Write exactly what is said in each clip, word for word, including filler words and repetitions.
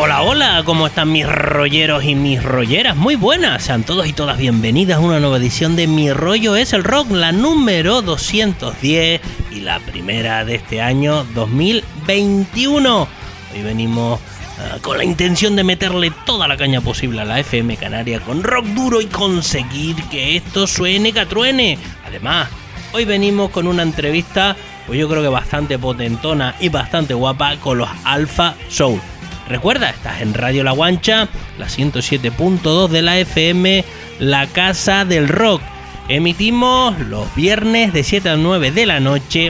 Hola, hola, ¿cómo están mis rolleros y mis rolleras? Muy buenas, sean todos y todas bienvenidas a una nueva edición de Mi Rollo es el Rock, la número doscientos diez y la primera de este año dos mil veintiuno. Hoy venimos uh, con la intención de meterle toda la caña posible a la F M Canaria con rock duro y conseguir que esto suene que truene. Además, hoy venimos con una entrevista, pues yo creo que bastante potentona y bastante guapa con los Alpha Soul. Recuerda, estás en Radio La Guancha, la ciento siete punto dos de la F M, la casa del rock. Emitimos los viernes de siete a nueve de la noche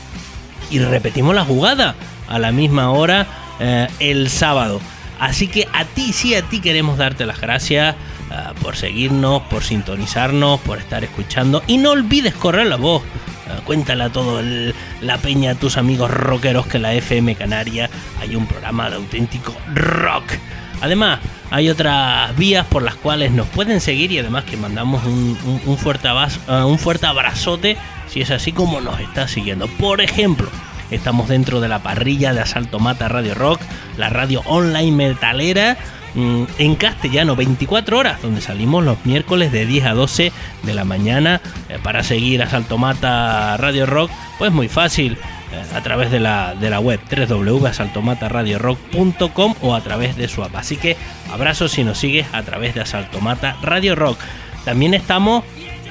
y repetimos la jugada a la misma hora eh, el sábado. Así que a ti, sí, a ti queremos darte las gracias uh, por seguirnos, por sintonizarnos, por estar escuchando. Y no olvides correr la voz. Uh, cuéntale a todo el, la peña, a tus amigos rockeros, que en la F M Canaria hay un programa de auténtico rock. Además, hay otras vías por las cuales nos pueden seguir y además que mandamos un, un, un, fuerte, abrazo, uh, un fuerte abrazote si es así como nos está siguiendo. Por ejemplo, estamos dentro de la parrilla de Asalto Mata Radio Rock, la radio online metalera mmm, en castellano, veinticuatro horas, donde salimos los miércoles de diez a doce de la mañana. Eh, para seguir Asalto Mata Radio Rock, pues muy fácil, eh, a través de la, de la web doble u doble u doble u punto asalto mata radio rock punto com o a través de su app. Así que abrazos si nos sigues a través de Asalto Mata Radio Rock. También estamos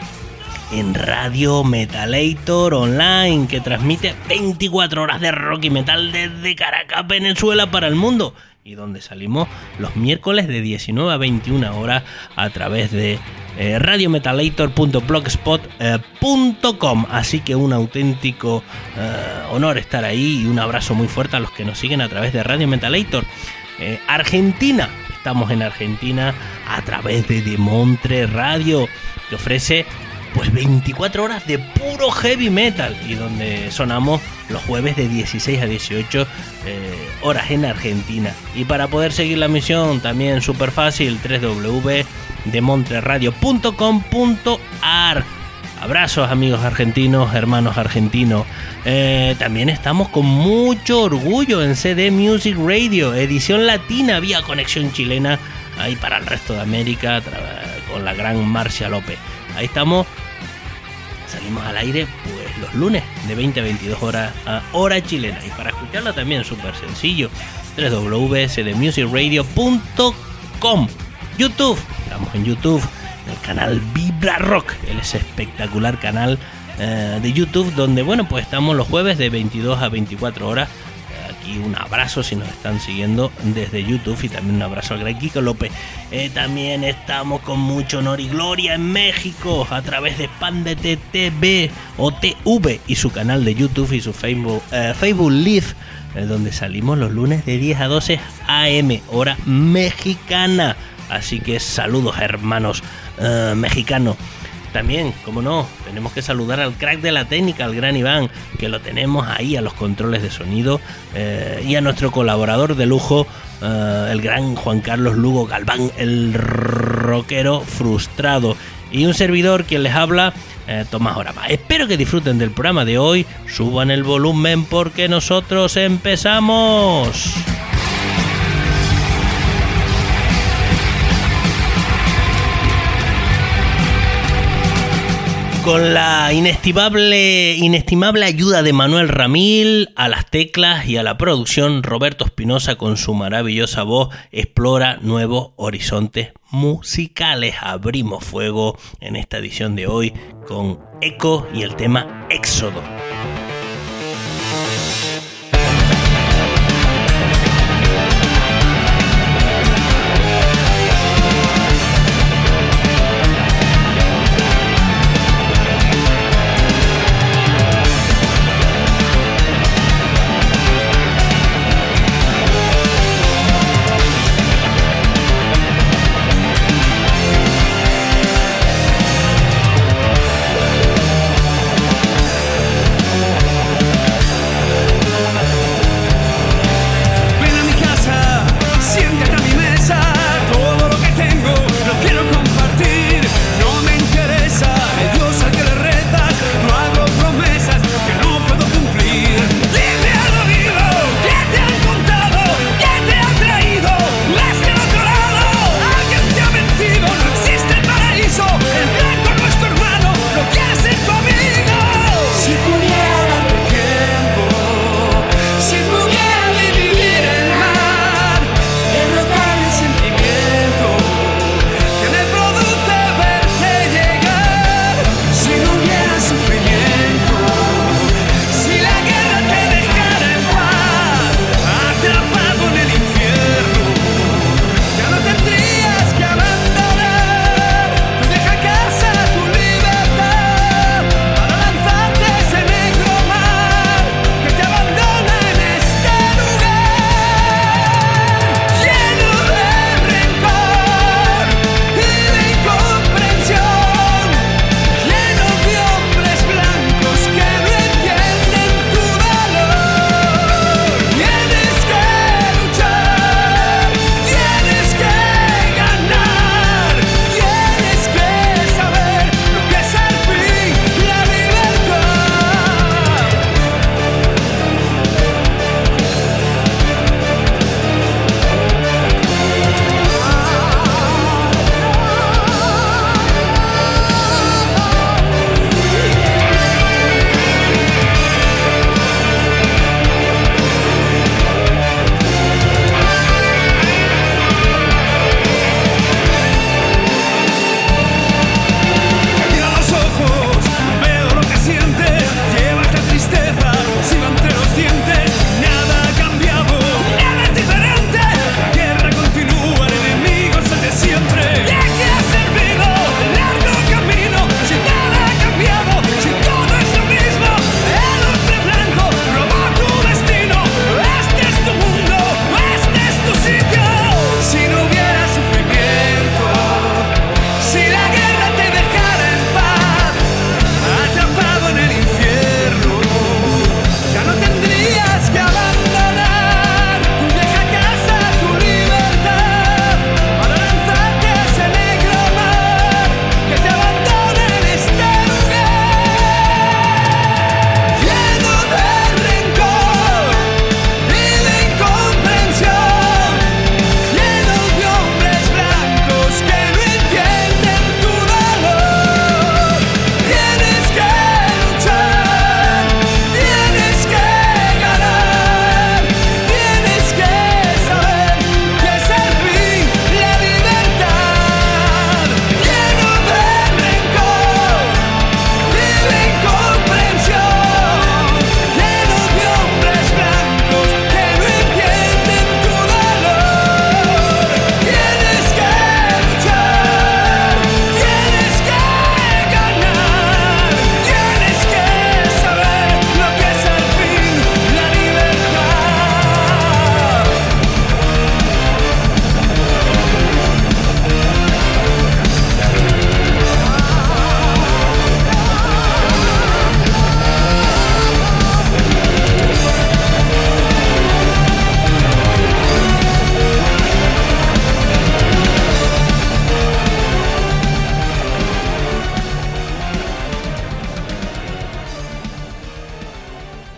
en Radio Metalator Online, que transmite veinticuatro horas de rock y metal desde Caracas, Venezuela, para el mundo, y donde salimos los miércoles de diecinueve a veintiuna horas a través de eh, radio metalator punto blogspot punto com. Así que un auténtico eh, honor estar ahí y un abrazo muy fuerte a los que nos siguen a través de Radio Metalator. Eh, Argentina, estamos en Argentina a través de Demontre Radio, que ofrece pues veinticuatro horas de puro heavy metal y donde sonamos los jueves de dieciséis a dieciocho eh, horas en Argentina. Y para poder seguir la emisión también súper fácil, doble u doble u doble u punto demontreradio punto com punto a r. Abrazos amigos argentinos, hermanos argentinos. Eh, también estamos con mucho orgullo en C D Music Radio, edición latina vía conexión chilena, ahí para el resto de América, con la gran Marcia López. Ahí estamos, salimos al aire pues los lunes de veinte a veintidós horas a hora chilena. Y para escucharla también súper sencillo, doble u doble u doble u punto c d music radio punto com. YouTube, estamos en YouTube, en el canal Vibra Rock, el ese espectacular canal eh, de YouTube donde bueno pues estamos los jueves de veintidós a veinticuatro horas. Y un abrazo si nos están siguiendo desde YouTube y también un abrazo al gran Kiko López. Eh, también estamos con mucho honor y gloria en México a través de Expandete T V o T V y su canal de YouTube y su Facebook, eh, Facebook Live, eh, donde salimos los lunes de diez a doce a eme hora mexicana. Así que saludos hermanos eh, mexicanos. También, como no, tenemos que saludar al crack de la técnica, al gran Iván, que lo tenemos ahí a los controles de sonido, eh, y a nuestro colaborador de lujo, eh, el gran Juan Carlos Lugo Galván, el rockero frustrado. Y un servidor quien les habla, eh, Tomás Orama. Espero que disfruten del programa de hoy, suban el volumen porque nosotros empezamos. Con la inestimable, inestimable ayuda de Manuel Ramil, a las teclas y a la producción, Roberto Espinosa con su maravillosa voz explora nuevos horizontes musicales. Abrimos fuego en esta edición de hoy con Echo y el tema Éxodo.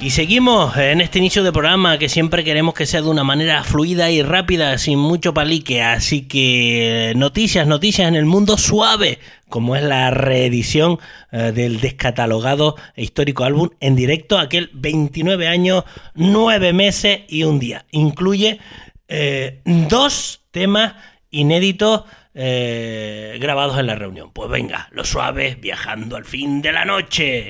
Y seguimos en este inicio de programa que siempre queremos que sea de una manera fluida y rápida, sin mucho palique. Así que noticias, noticias en el mundo suave, como es la reedición eh, del descatalogado e histórico álbum en directo, aquel veintinueve años, nueve meses y un día. Incluye eh, dos temas inéditos eh, grabados en la reunión. Pues venga, los suaves viajando al fin de la noche.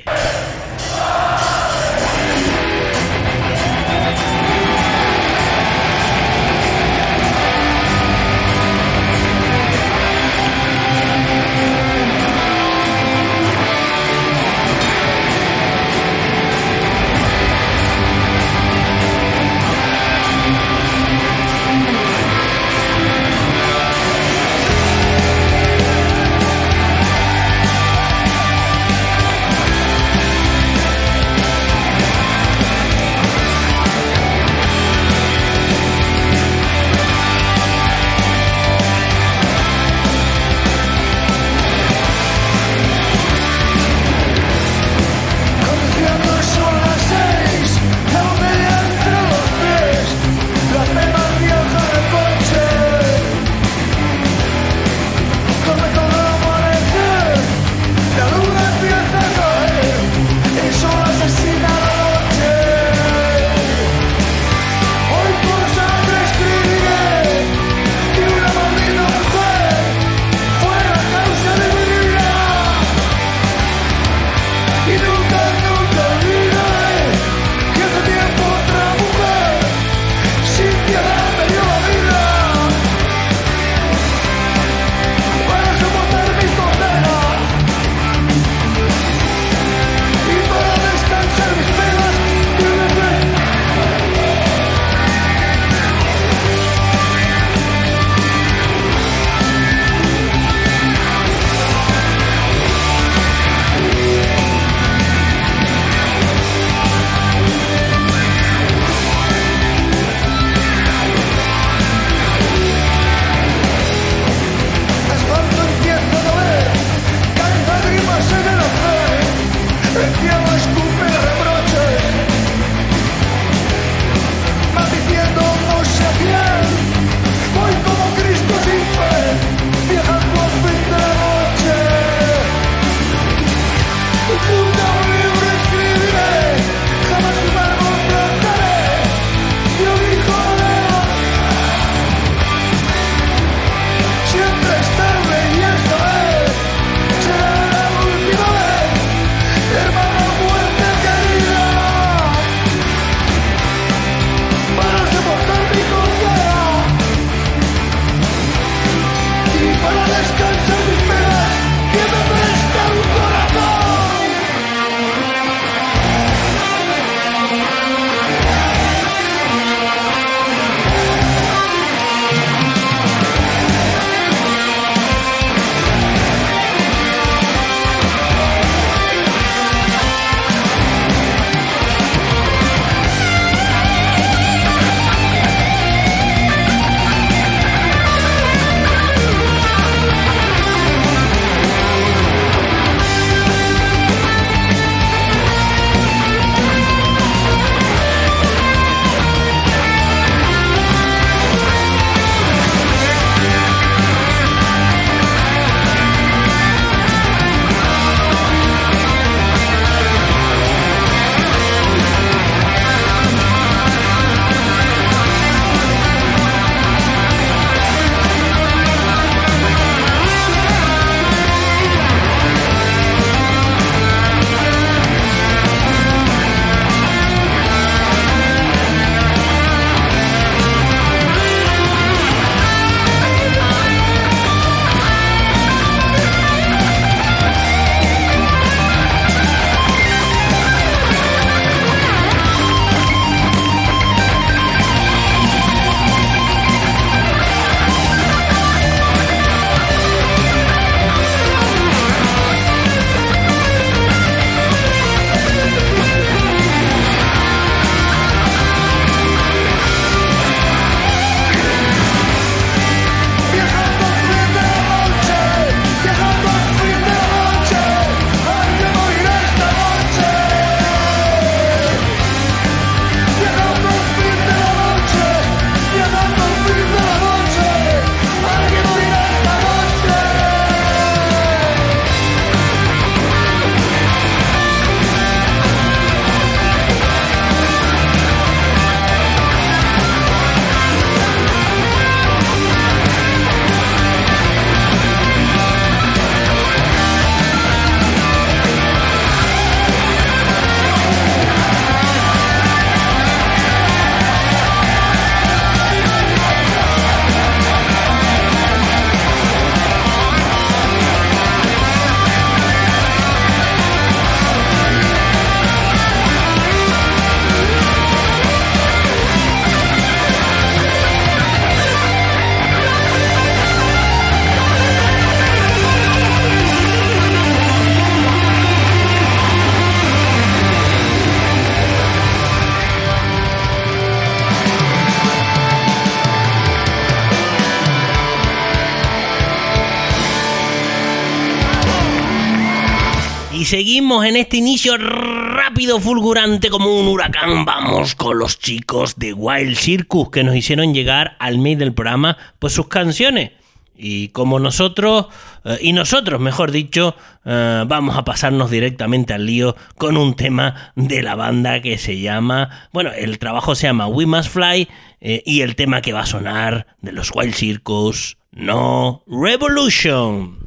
seguimos en este inicio rápido, fulgurante como un huracán. Vamos con los chicos de Wild Circus, que nos hicieron llegar al mail del programa pues sus canciones. Y como nosotros, eh, y nosotros mejor dicho, eh, vamos a pasarnos directamente al lío con un tema de la banda que se llama, bueno, el trabajo se llama We Must Fly, eh, y el tema que va a sonar de los Wild Circus, No Revolution.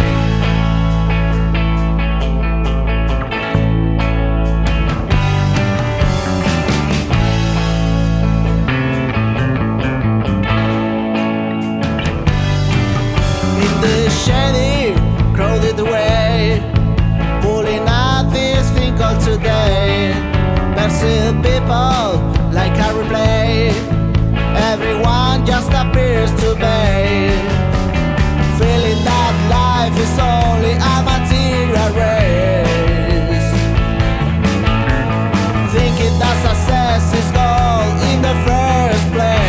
Shady, crowded away, pulling out this thing called today. Perceive people like a replay. Everyone just appears to be feeling that life is only a material race. Thinking that success is goal in the first place.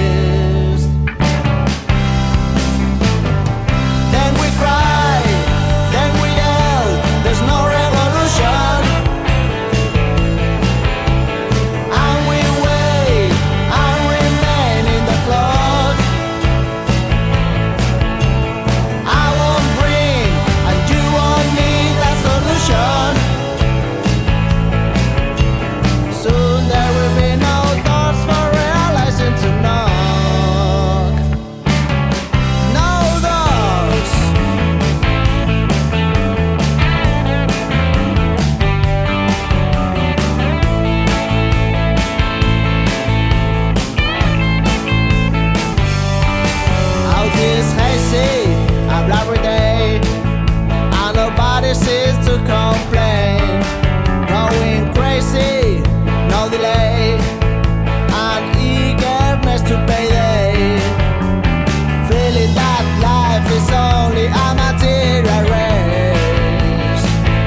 Cease to complain, going crazy, no delay, and eagerness to payday. Feeling that life is only a material race.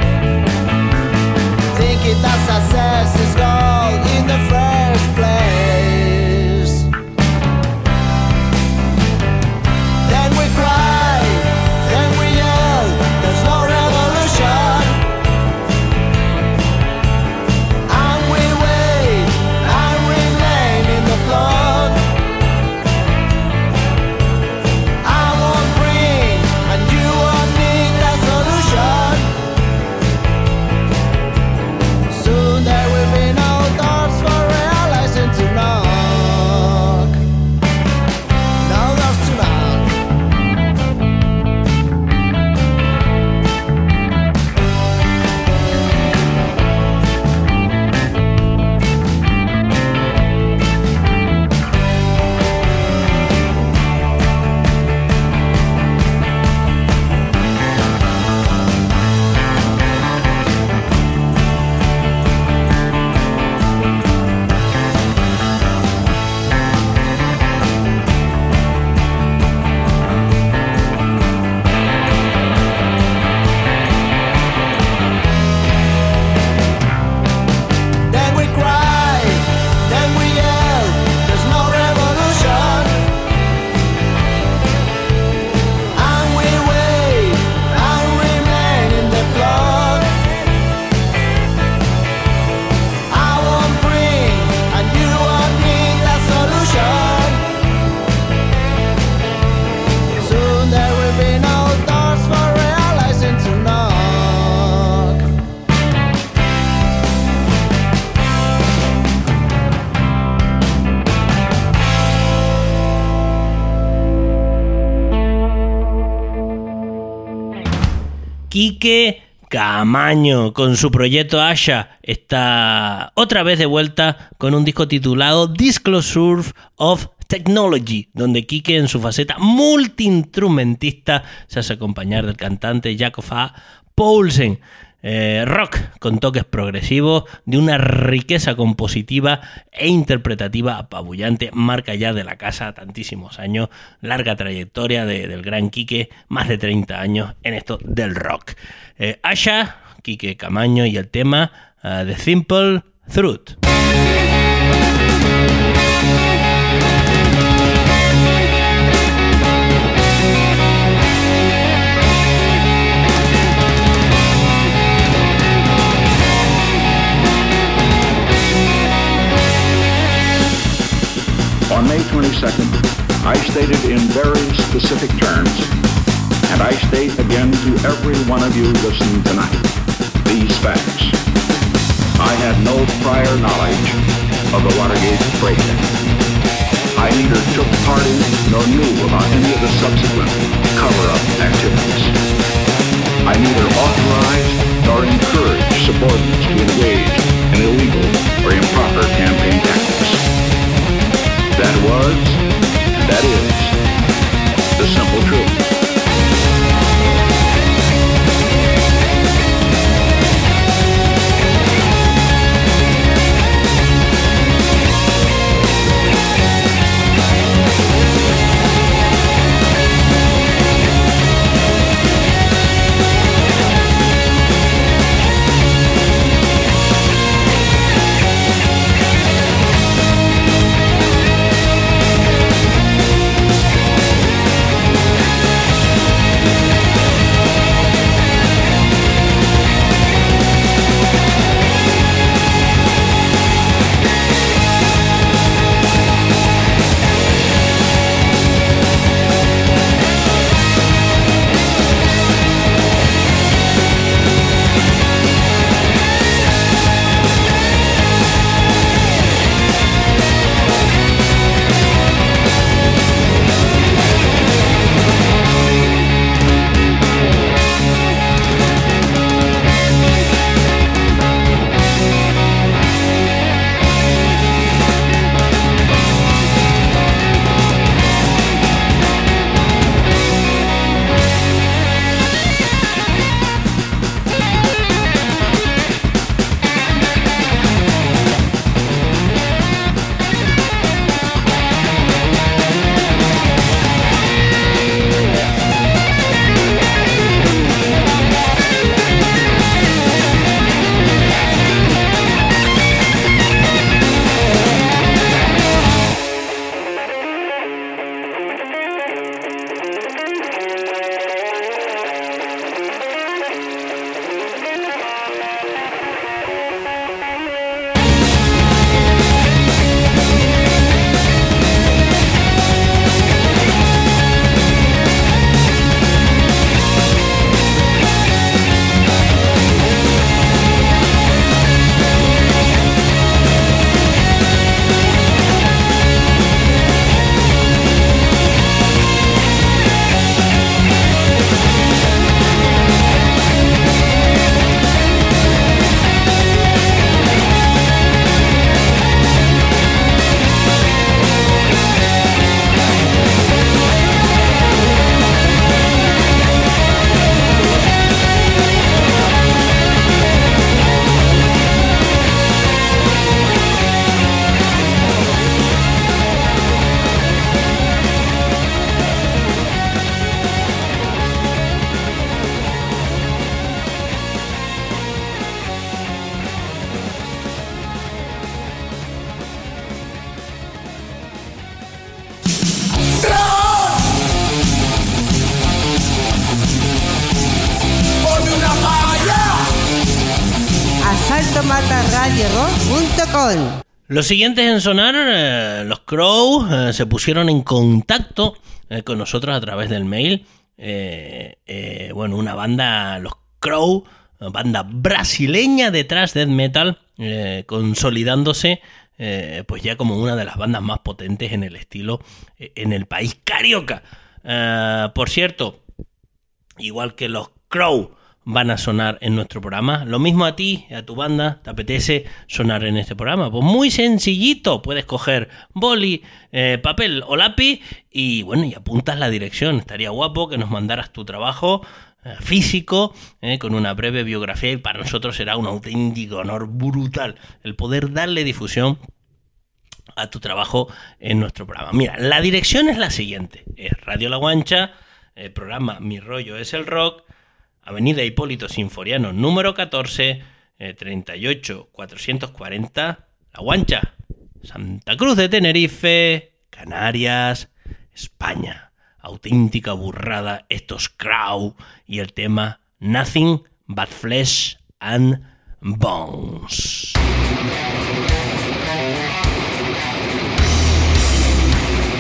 Thinking that success is gold in the first place. Then we cry, then we yell, there's no Quique Camaño, con su proyecto Asha, está otra vez de vuelta con un disco titulado Disclosure of Technology, donde Quique, en su faceta multiinstrumentista, se hace acompañar del cantante Jakob A. Poulsen. Eh, rock con toques progresivos, de una riqueza compositiva e interpretativa apabullante, marca ya de la casa tantísimos años, larga trayectoria de, del gran Quique, más de treinta años en esto del rock. Eh, Asha, Quique Camaño y el tema uh, The Simple Truth. twenty-second, I stated in very specific terms, and I state again to every one of you listening tonight, these facts. I had no prior knowledge of the Watergate break-in. I neither took part in nor knew about any of the subsequent cover-up activities. I neither authorized nor encouraged subordinates to engage in illegal or improper campaign tactics. That was, and that is, the simple truth. mata radio rock punto com. Los siguientes en sonar, eh, los Crow, eh, se pusieron en contacto eh, con nosotros a través del mail. Eh, eh, bueno, una banda, los Crow, banda brasileña de thrash death metal, eh, consolidándose eh, pues ya como una de las bandas más potentes en el estilo eh, en el país carioca. Eh, por cierto, igual que los Crow van a sonar en nuestro programa, lo mismo a ti, a tu banda, te apetece sonar en este programa, pues muy sencillito, puedes coger boli, eh, papel o lápiz y bueno, y apuntas la dirección. Estaría guapo que nos mandaras tu trabajo eh, físico, eh, con una breve biografía, y para nosotros será un auténtico honor brutal el poder darle difusión a tu trabajo en nuestro programa. Mira, la dirección es la siguiente: es Radio La Guancha, el programa Mi Rollo es el Rock, Avenida Hipólito Sinforiano, número catorce, eh, treinta y ocho cuatrocientos cuarenta, La Guancha, Santa Cruz de Tenerife, Canarias, España. Auténtica burrada estos Crow y el tema Nothing But Flesh and Bones.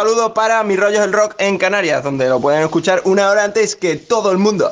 saludo para Mi Rollo es el Rock en Canarias, donde lo pueden escuchar una hora antes que todo el mundo.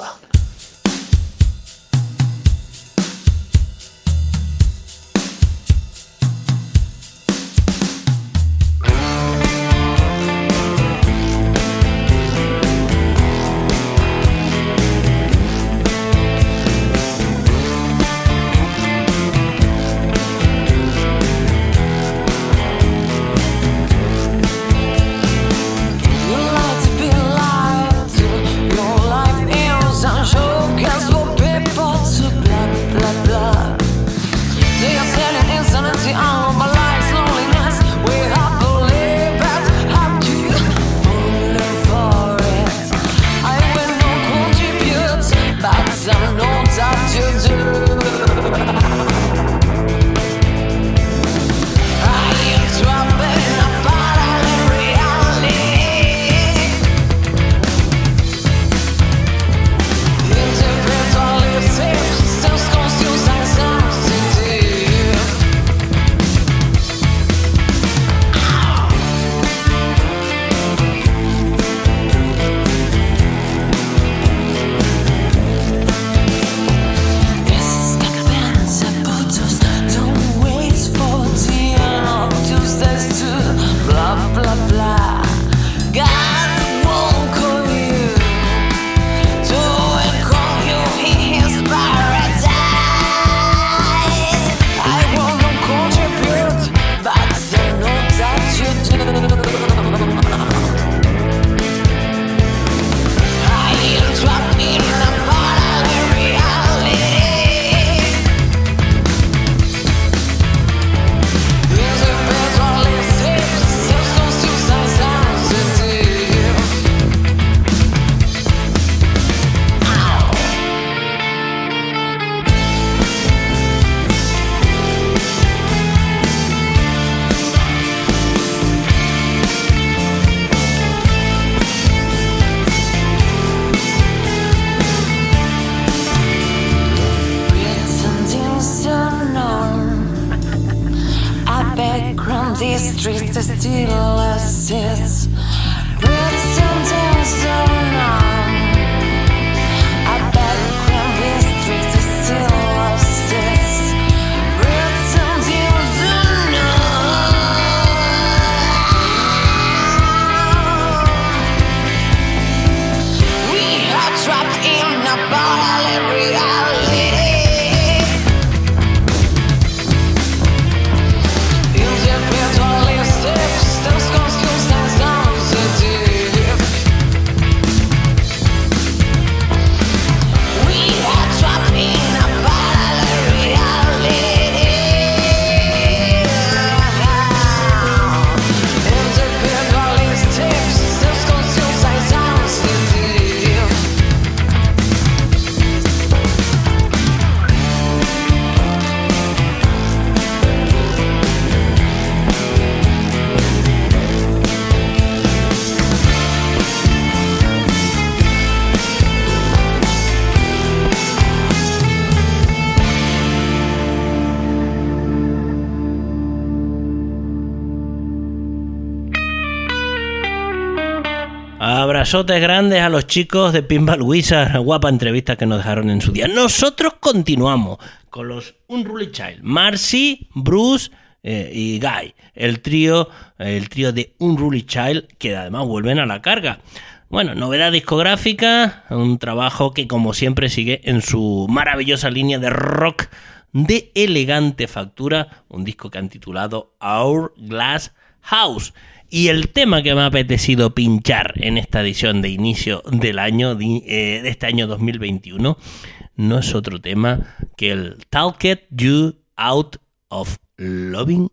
Abrazotes grandes a los chicos de Pinball Wizard, guapa entrevista que nos dejaron en su día. Nosotros continuamos con los Unruly Child, Marcy, Bruce eh, y Guy, el trío, el trío de Unruly Child, que además vuelven a la carga. Bueno, novedad discográfica, un trabajo que como siempre sigue en su maravillosa línea de rock de elegante factura, un disco que han titulado Hourglass House. Y el tema que me ha apetecido pinchar en esta edición de inicio del año, de, eh, de este año dos mil veintiuno, no es otro tema que el Talked You Out of Loving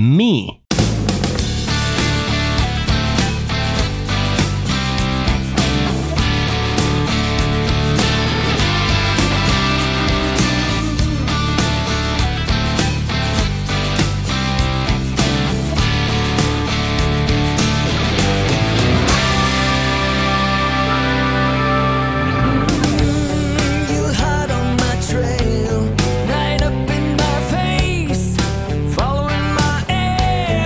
Me. Right up in my face, following my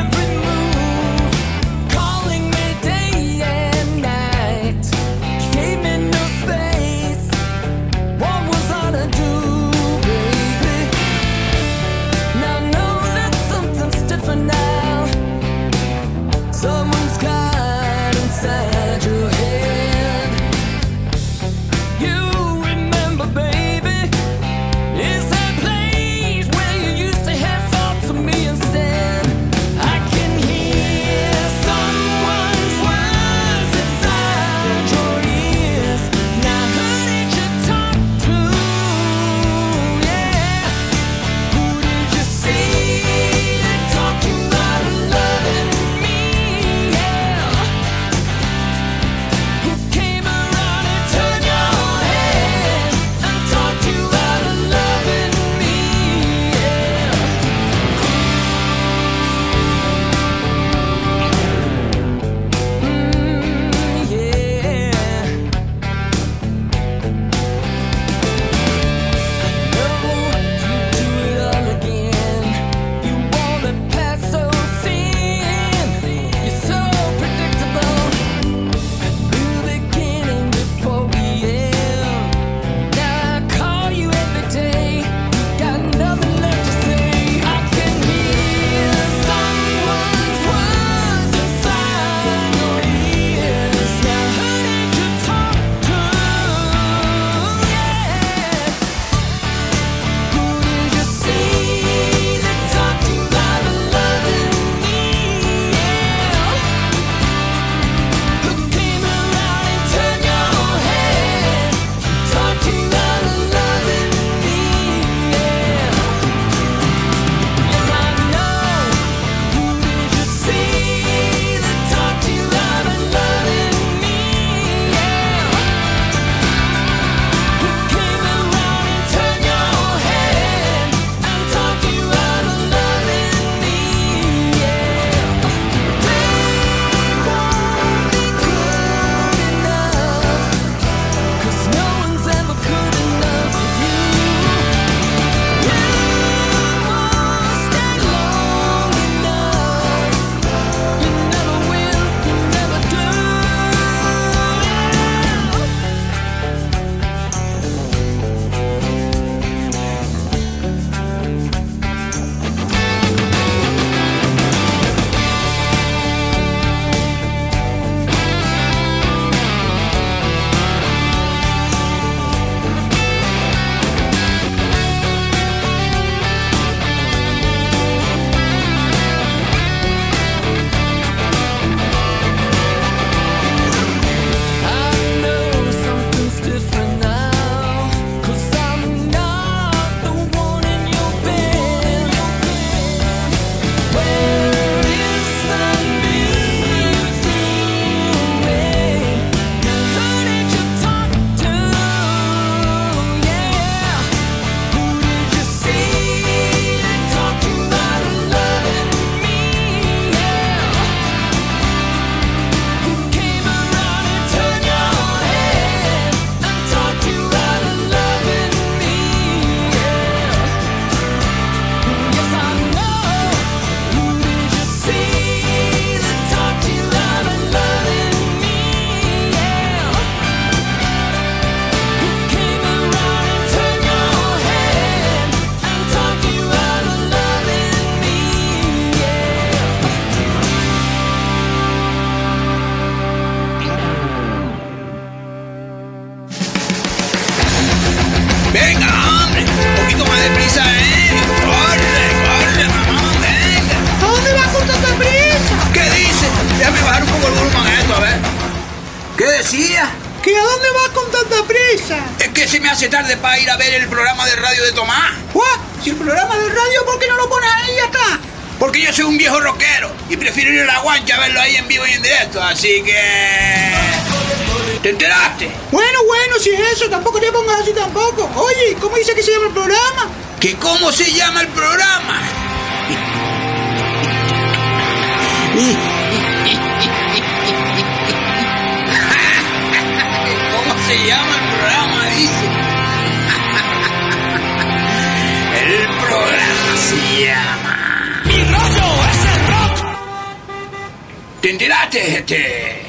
Venga, hombre, un poquito más deprisa, ¿eh? Corre, corre, mamón, venga. ¿A dónde vas con tanta prisa? ¿Qué dice? Déjame bajar un poco el volumen a esto, a ver. ¿Qué decía? ¿Que a dónde vas con tanta prisa? Es que se me hace tarde para ir a ver el programa de radio de Tomás. ¿What? Si el programa de radio, ¿por qué no lo pones ahí y ya está? Porque yo soy un viejo rockero y prefiero ir a la guancha a verlo ahí en vivo y en directo, así que... ¿Te enteraste? Bueno, bueno, si es eso, tampoco te pongas así tampoco. Oye, ¿cómo dice que se llama el programa? ¿Que cómo se llama el programa? ¿Cómo se llama el programa? Dice. El programa se llama... ¡Mi rollo es el rock! ¿Te enteraste, este?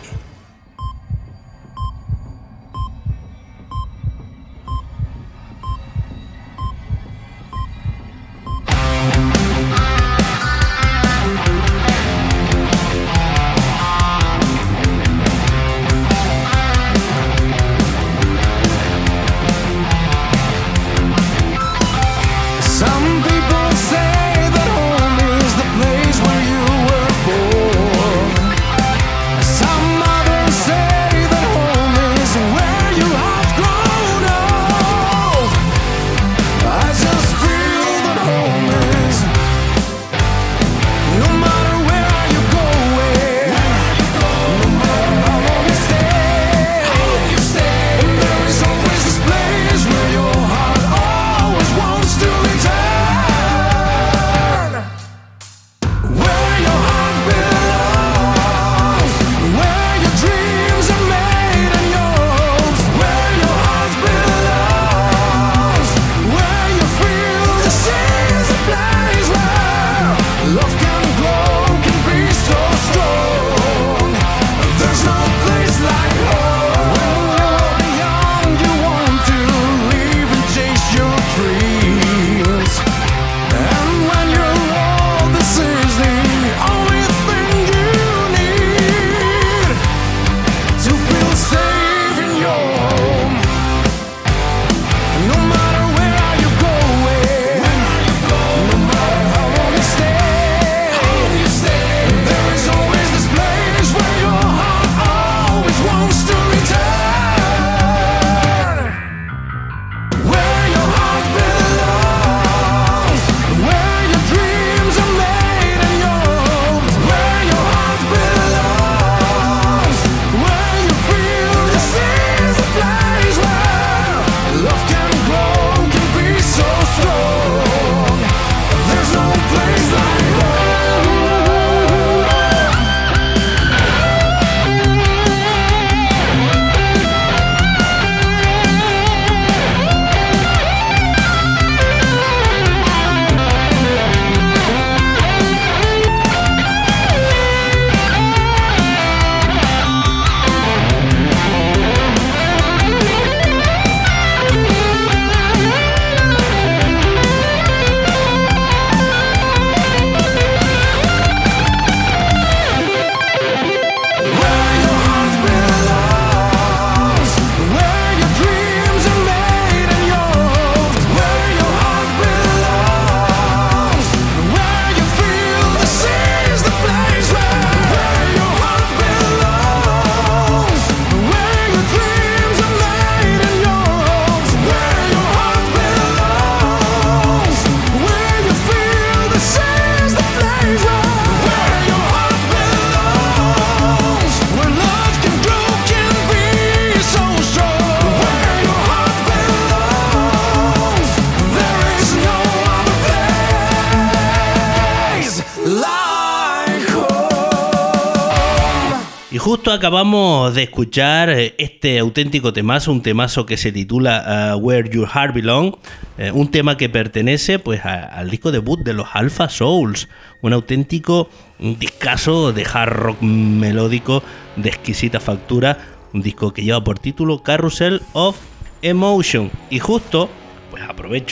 Justo acabamos de escuchar este auténtico temazo, un temazo que se titula uh, Where Your Heart Belong, eh, un tema que pertenece pues a, al disco debut de los Alpha Souls, un auténtico discazo de hard rock melódico de exquisita factura, un disco que lleva por título Carousel of Emotion. Y justo, pues aprovecho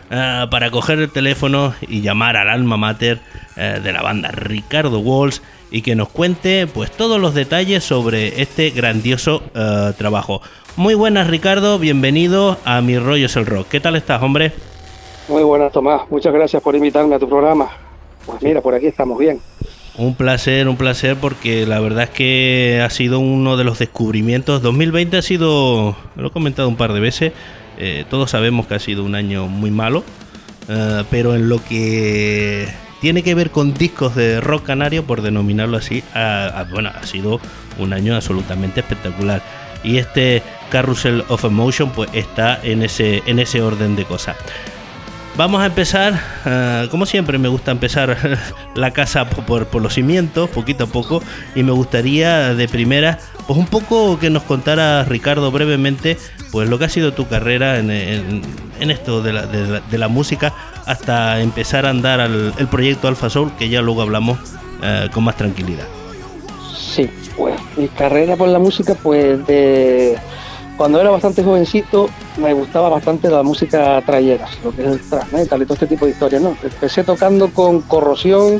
uh, para coger el teléfono y llamar al alma mater uh, de la banda, Ricardo Walsh, y que nos cuente pues todos los detalles sobre este grandioso uh, trabajo. Muy buenas, Ricardo, bienvenido a Mi Rollo es el Rock. ¿Qué tal estás, hombre? Muy buenas, Tomás, muchas gracias por invitarme a tu programa. Pues mira, por aquí estamos bien. Un placer, un placer, porque la verdad es que ha sido uno de los descubrimientos. dos mil veinte ha sido, lo he comentado un par de veces, eh, todos sabemos que ha sido un año muy malo, uh, pero en lo que tiene que ver con discos de rock canario, por denominarlo así, ha, ha, bueno, ha sido un año absolutamente espectacular. Y este Carousel of Emotion pues está en ese, en ese orden de cosas. Vamos a empezar, uh, como siempre me gusta empezar la casa por, por los cimientos, poquito a poco, y me gustaría de primera, pues un poco que nos contara, Ricardo, brevemente, pues lo que ha sido tu carrera en, en, en esto de la, de, la, de la música, hasta empezar a andar al, el proyecto Alpha Soul, que ya luego hablamos uh, con más tranquilidad. Sí, pues mi carrera por la música, pues de... Cuando era bastante jovencito me gustaba bastante la música trayera, lo que es el thrash metal y todo este tipo de historias, ¿no? Empecé tocando con Corrosión,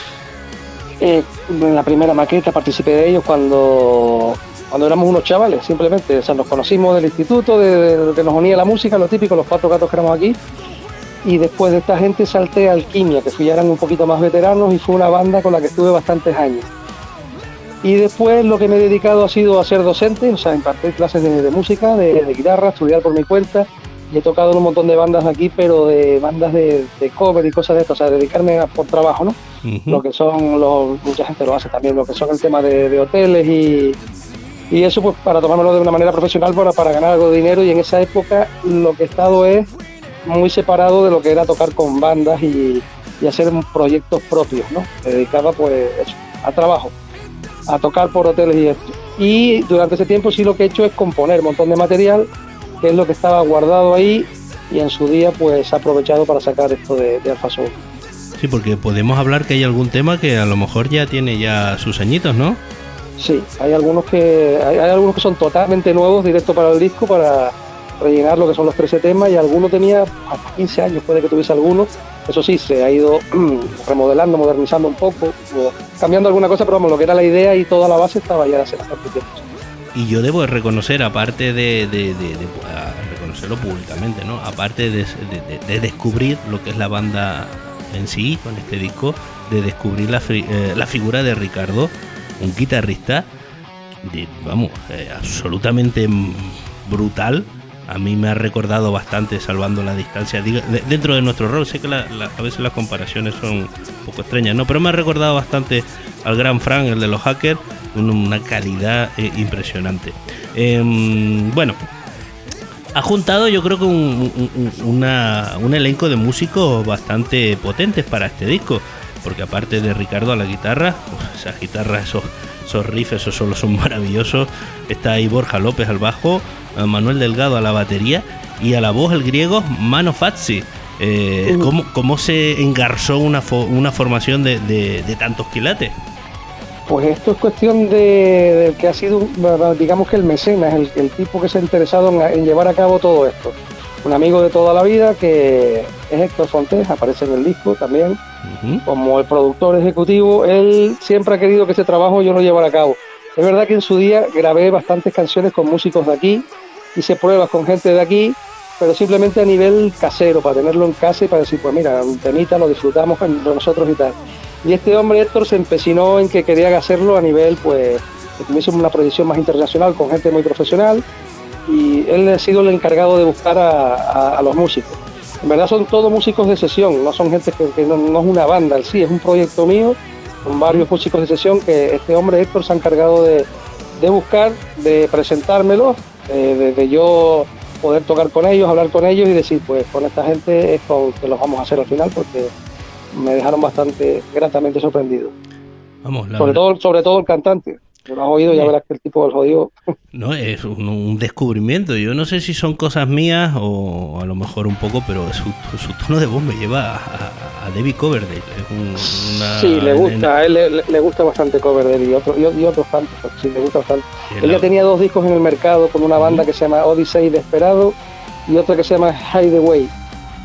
eh, en la primera maqueta participé de ellos cuando, cuando éramos unos chavales, simplemente, o sea, nos conocimos del instituto, de, de, que nos unía la música, lo típico, los cuatro gatos que éramos aquí, y después de esta gente salté a Alquimia, que fui ya eran un poquito más veteranos y fue una banda con la que estuve bastantes años. Y después lo que me he dedicado ha sido a ser docente, o sea, impartir clases de, de música, de, de guitarra, estudiar por mi cuenta, y he tocado en un montón de bandas aquí, pero de bandas de, de cover y cosas de esto, o sea, dedicarme a, por trabajo, ¿no? Uh-huh. Lo que son, los, mucha gente lo hace también, lo que son el tema de, de hoteles y, y eso pues para tomármelo de una manera profesional para, para ganar algo de dinero, y en esa época lo que he estado es muy separado de lo que era tocar con bandas y, y hacer proyectos propios, ¿no? Me dedicaba pues eso, a trabajo, a tocar por hoteles y esto. Y durante ese tiempo sí lo que he hecho es componer un montón de material, que es lo que estaba guardado ahí, y en su día pues he aprovechado para sacar esto de, de Alpha Soul. Sí, porque podemos hablar que hay algún tema que a lo mejor ya tiene ya sus añitos, ¿no? Sí, hay algunos que hay, hay algunos que son totalmente nuevos, directo para el disco, para rellenar lo que son los trece temas, y alguno tenía hasta quince años, puede que tuviese alguno. Eso sí, se ha ido remodelando, modernizando un poco, cambiando alguna cosa, pero vamos, lo que era la idea y toda la base estaba ya hace bastante tiempo. Y yo debo reconocer, aparte de, de, de, de, de reconocerlo públicamente, ¿no? Aparte de, de, de, de descubrir lo que es la banda en sí, con este disco, de descubrir la, eh, la figura de Ricardo, un guitarrista, de, vamos, eh, absolutamente brutal. A mí me ha recordado bastante, salvando la distancia, digo, de, dentro de nuestro rol. Sé que la, la, a veces las comparaciones son un poco extrañas, ¿no? Pero me ha recordado bastante al gran Frank, el de los Hackers, una calidad eh, impresionante. Eh, bueno, ha juntado yo creo que un, un, una, un elenco de músicos bastante potentes para este disco, porque aparte de Ricardo a la guitarra, pues esas guitarras, esos, esos riffs, esos solos son maravillosos. Está ahí Borja López al bajo, Manuel Delgado a la batería, y a la voz el griego Mano Fazzi. Eh, uh. ¿cómo, ¿Cómo se engarzó una, fo- una formación de, de, de tantos quilates? Pues esto es cuestión de, de que ha sido, digamos que el mecenas, el, el tipo que se ha interesado en, en llevar a cabo todo esto. Un amigo de toda la vida que es Héctor Fontés, aparece en el disco también, uh-huh. como el productor ejecutivo. Él siempre ha querido que ese trabajo yo lo llevara a cabo. Es verdad que en su día grabé bastantes canciones con músicos de aquí, hice pruebas con gente de aquí, pero simplemente a nivel casero, para tenerlo en casa y para decir, pues mira, un temita, lo disfrutamos entre nosotros y tal. Y este hombre, Héctor, se empecinó en que quería hacerlo a nivel, pues, que tuviese una proyección más internacional con gente muy profesional, y él ha sido el encargado de buscar a, a, a los músicos. En verdad son todos músicos de sesión, no son gente que, que no, no es una banda en sí, es un proyecto mío, con varios músicos de sesión que este hombre, Héctor, se ha encargado de, de buscar, de presentármelos, de, de, de yo poder tocar con ellos, hablar con ellos y decir, pues con esta gente es con que los vamos a hacer al final, porque me dejaron bastante gratamente sorprendido. Vamos, la sobre, todo, sobre todo el cantante. Lo has oído, ya verás que el tipo del jodido. No, es un, un descubrimiento. Yo no sé si son cosas mías o a lo mejor un poco, pero su, su tono de voz me lleva a, a, a David Coverdale. Es un, una, sí, le gusta, en, a él le, le gusta bastante Coverdale y, otro, y, y otros tantos. Sí, le gusta bastante. Él la... ya tenía dos discos en el mercado con una banda que se llama Odyssey Desperado y otra que se llama Hideaway.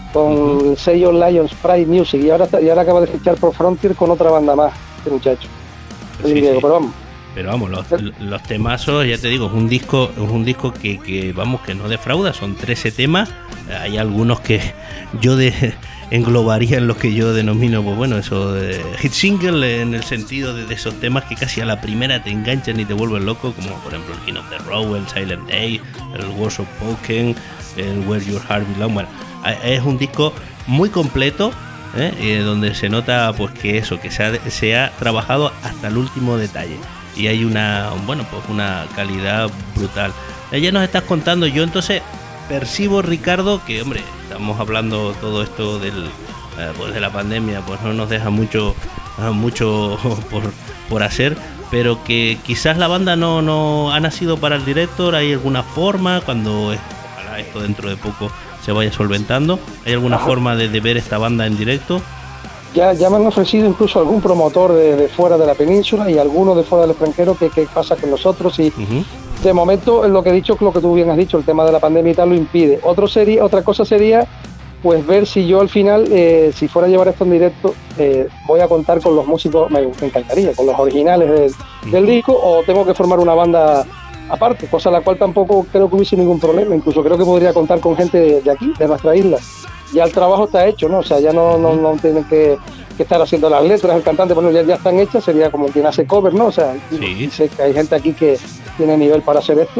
con uh-huh. el sello Lions Pride Music, y ahora, y ahora acaba de fichar por Frontier con otra banda más, este muchacho. Sí, sí. Pero vamos. Pero vamos, los, los temazos, ya te digo, es un disco, es un disco que, que vamos, que no defrauda, son trece temas. Hay algunos que yo de, englobaría en los que yo denomino, pues bueno, eso de hit single, en el sentido de, de esos temas que casi a la primera te enganchan y te vuelven loco, como por ejemplo el King of the Road, el Silent Day, el Words of Spoken, el Where Your Heart Belongs. Bueno, es un disco muy completo, ¿eh? Eh, donde se nota pues que eso, que se ha, se ha trabajado hasta el último detalle. Y hay una, bueno, pues una calidad brutal. Ya nos estás contando, yo entonces percibo, Ricardo, que hombre, estamos hablando todo esto del, eh, pues de la pandemia, pues no nos deja mucho, mucho por, por hacer, pero que quizás la banda no, no ha nacido para el director. ¿Hay alguna forma, cuando ojalá esto dentro de poco se vaya solventando, hay alguna Ajá. forma de, de ver esta banda en directo? Ya, ya me han ofrecido incluso algún promotor de, de fuera de la península y alguno de fuera del extranjero que, que pasa con nosotros, y uh-huh. de momento lo que he dicho, lo que tú bien has dicho, el tema de la pandemia y tal lo impide. Otro sería, otra cosa sería pues ver si yo al final, eh, si fuera a llevar esto en directo, eh, voy a contar con los músicos, me, me encantaría, con los originales del, uh-huh. del disco, o tengo que formar una banda aparte, cosa la cual tampoco creo que hubiese ningún problema. Incluso creo que podría contar con gente de, de aquí, de nuestra isla. Ya el trabajo está hecho, ¿no? O sea, ya no, no, no tienen que, que estar haciendo las letras, el cantante, bueno, ya, ya están hechas, sería como quien hace cover, ¿no? O sea, sí. sé que hay gente aquí que tiene nivel para hacer esto.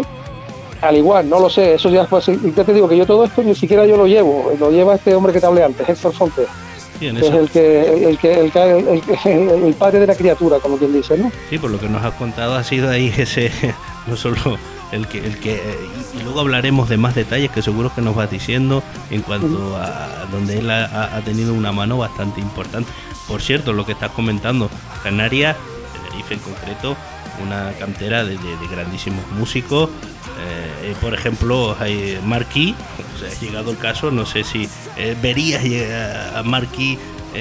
Al igual, no lo sé, eso ya fue así. Y ya te digo que yo todo esto ni siquiera yo lo llevo, lo lleva este hombre que te hablé antes, Héctor Fonte. Sí, que es el que, el, que, el, que el, el, el padre de la criatura, como quien dice, ¿no? Sí, por lo que nos has contado ha sido ahí ese, no solo el que, el que y luego hablaremos de más detalles que seguro que nos vas diciendo en cuanto a donde él ha, ha tenido una mano bastante importante. Por cierto, lo que estás comentando, Canarias, Tenerife en concreto, una cantera de, de, de grandísimos músicos. Eh, por ejemplo, hay Marquis, o sea, ha llegado el caso, no sé si eh, verías a Marquis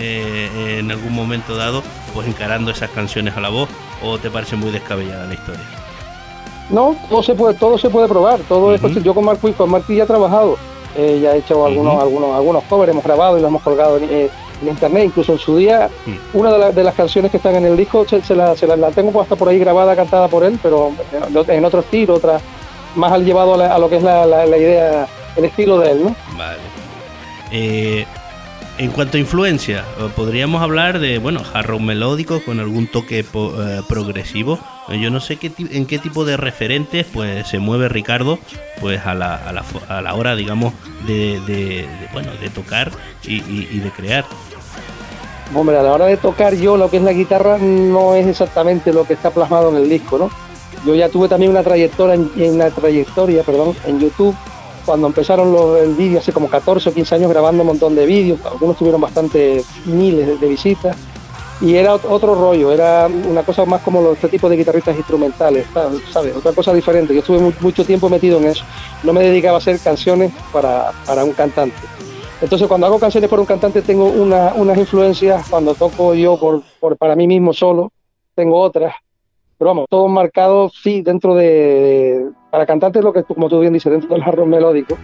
eh, en algún momento dado pues encarando esas canciones a la voz, o te parece muy descabellada la historia. No, todo se puede, todo se puede probar, todo uh-huh. esto, yo con Marquis, con Marquis ya he trabajado, eh, ya he hecho algunos, uh-huh. algunos, algunos covers, hemos grabado y los hemos colgado en, eh, en internet, incluso en su día, uh-huh. una de, la, de las canciones que están en el disco se, se, la, se la, la tengo hasta por ahí grabada, cantada por él, pero en otro estilo, otra más al llevado a, la, a lo que es la, la, la idea, el estilo de él, ¿no? Vale. Eh, en cuanto a influencia, podríamos hablar de, bueno, hard rock melódico con algún toque po, eh, progresivo. Yo no sé qué en qué tipo de referentes pues se mueve Ricardo, pues a la, a la, a la hora, digamos, de, de, de bueno, de tocar y, y, y de crear. Hombre, a la hora de tocar yo lo que es la guitarra no es exactamente lo que está plasmado en el disco, ¿no? Yo ya tuve también una trayectoria, una trayectoria, perdón, en YouTube, cuando empezaron los, el vídeo hace como catorce o quince años grabando un montón de vídeos, algunos tuvieron bastante miles de, de visitas, y era otro rollo, era una cosa más como este tipo de guitarristas instrumentales, ¿sabes? Otra cosa diferente. Yo estuve muy, mucho tiempo metido en eso, no me dedicaba a hacer canciones para, para un cantante. Entonces cuando hago canciones para un cantante tengo una, unas influencias, cuando toco yo por, por, para mí mismo solo, tengo otras. Pero vamos, todo marcado, sí, dentro de, de... Para cantantes, lo que como tú bien dices, dentro del hard rock melódico.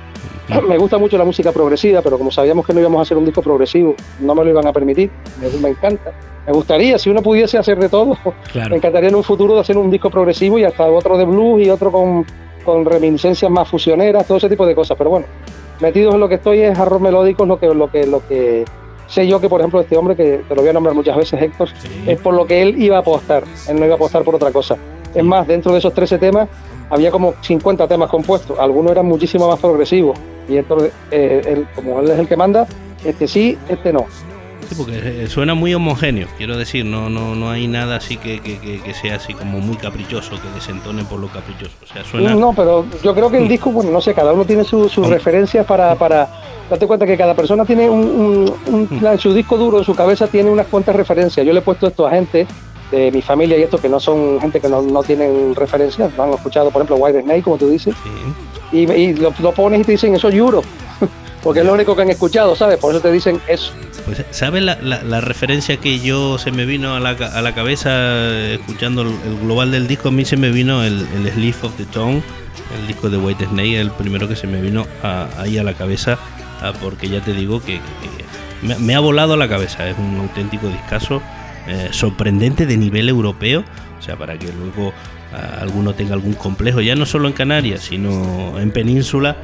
Me gusta mucho la música progresiva, pero como sabíamos que no íbamos a hacer un disco progresivo, no me lo iban a permitir. Me, me encanta. Me gustaría, si uno pudiese hacer de todo, claro. Me encantaría en un futuro de hacer un disco progresivo y hasta otro de blues y otro con, con reminiscencias más fusioneras, todo ese tipo de cosas. Pero bueno, metidos en lo que estoy es hard rock melódico, es lo que... Lo que, lo que sé yo que, por ejemplo, este hombre, que te lo voy a nombrar muchas veces, Héctor, sí. Es por lo que él iba a apostar. Él no iba a apostar por otra cosa. Es más, dentro de esos trece temas, había como cincuenta temas compuestos. Algunos eran muchísimo más progresivos. Y Héctor, eh, él, como él es el que manda, este sí, este no. Sí, porque suena muy homogéneo, quiero decir, no no no hay nada así que, que, que sea así como muy caprichoso, que desentone por lo caprichoso. O sea, suena... No, pero yo creo que el disco, bueno, no sé, cada uno tiene sus su referencias para... para date cuenta que cada persona tiene un, un, un en su disco duro, en su cabeza tiene unas cuantas referencias. Yo le he puesto esto a gente de mi familia y esto que no son gente que no, no tienen referencias, no han escuchado, por ejemplo, White Snake, como tú dices, sí. y, y lo, lo pones y te dicen, eso es Europe, porque es lo único que han escuchado, ¿sabes? Por eso te dicen eso. Pues, ¿sabes la, la, la referencia que yo se me vino a la, a la cabeza escuchando el, el global del disco? A mí se me vino el, el Slip of the Tongue, el disco de White Snake, el primero que se me vino a, ahí a la cabeza ah, porque ya te digo que, que me, me ha volado la cabeza. Es un auténtico discazo, eh, sorprendente de nivel europeo, o sea, para que luego ah, alguno tenga algún complejo, ya no solo en Canarias, sino en Península,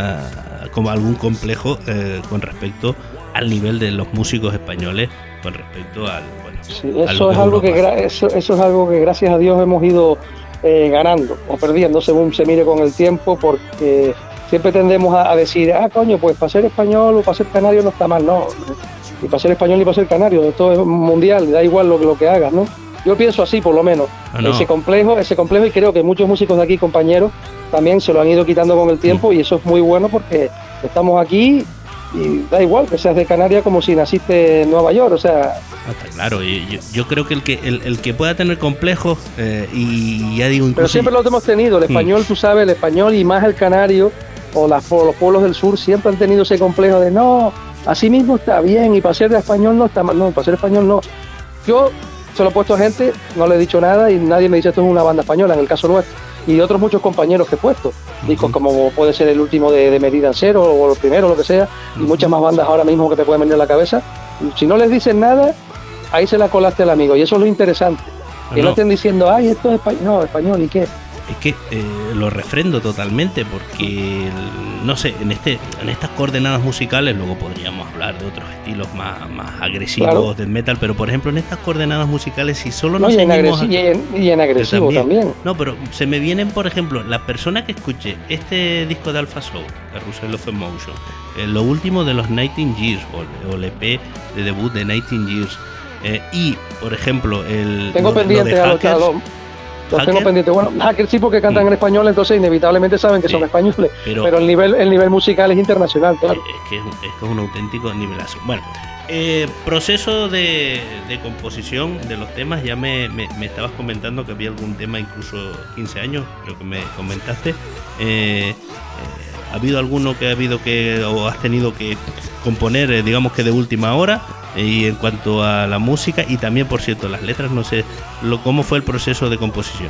ah, como algún complejo eh, con respecto al nivel de los músicos españoles, con respecto al... Bueno, sí, eso, es algo que gra- eso, eso es algo que gracias a Dios hemos ido eh, ganando o perdiendo según se mire con el tiempo, porque siempre tendemos a, a decir, ah, coño, pues para ser español o para ser canario no está mal, no, ni para ser español ni para ser canario, esto es mundial, da igual lo, lo que hagas, ¿no? Yo pienso así, por lo menos, ah, no. ese complejo, ese complejo, y creo que muchos músicos de aquí, compañeros, también se lo han ido quitando con el tiempo, sí. Y eso es muy bueno porque estamos aquí y da igual que seas de Canarias como si naciste en Nueva York, o sea... Ah, está claro, y yo, yo creo que el que el, el que pueda tener complejos, eh, y ya digo incluso... Pero siempre los hemos tenido, el español, mm. tú sabes, el español y más el canario, o, las, o los pueblos del sur, siempre han tenido ese complejo de no, así mismo está bien, y para ser de español no está mal, no, para ser español no. Yo se lo he puesto a gente, no le he dicho nada, y nadie me dice esto es una banda española, en el caso nuestro. Y otros muchos compañeros que he puesto, uh-huh. discos como puede ser el último de, de Medida en Cero o el primero, lo que sea, uh-huh. y muchas más bandas ahora mismo que te pueden venir a la cabeza. Si no les dicen nada, ahí se la colaste al amigo, y eso es lo interesante. Que no, no estén diciendo, ay, esto es español, no, español, ¿y qué? Es que eh, lo refrendo totalmente, porque no sé, en este en estas coordenadas musicales, luego podríamos hablar de otros estilos más, más agresivos, claro, del metal, pero por ejemplo en estas coordenadas musicales, si solo nos no, y, en ceñimos agresi- a, y, en, y en agresivo también. también. No, pero se me vienen, por ejemplo, la persona que escuche este disco de Alpha Soul, Carousel of Emotion, eh, lo último de los nineteen Years, o, o el E P de debut de nineteen Years, eh, y por ejemplo el tengo lo, pendiente lo de a Hackers, los Los tengo pendientes. Bueno, Hackers sí, porque cantan mm. en español, entonces inevitablemente saben que sí, son españoles. Pero, pero el nivel el nivel musical es internacional, claro. Es que es, es, que es un auténtico nivelazo. Bueno, eh, proceso de, de composición de los temas, ya me, me, me estabas comentando que había algún tema, incluso quince años, creo que me comentaste. Eh, eh, ¿Ha habido alguno que ha habido que, o has tenido que componer, eh, digamos que de última hora? Y en cuanto a la música y también, por cierto, las letras, no sé, lo, ¿cómo fue el proceso de composición?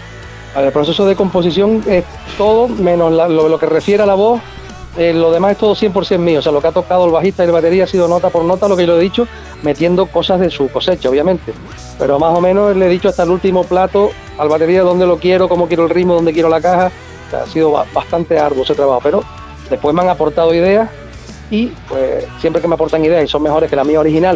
El proceso de composición es todo, menos la, lo, lo que refiere a la voz, eh, lo demás es todo cien por ciento mío, o sea, lo que ha tocado el bajista y el batería ha sido nota por nota, lo que yo he dicho, metiendo cosas de su cosecha, obviamente, pero más o menos le he dicho hasta el último plato al batería dónde lo quiero, cómo quiero el ritmo, dónde quiero la caja, o sea, ha sido bastante arduo ese trabajo, pero después me han aportado ideas. Y pues siempre que me aportan ideas y son mejores que la mía original,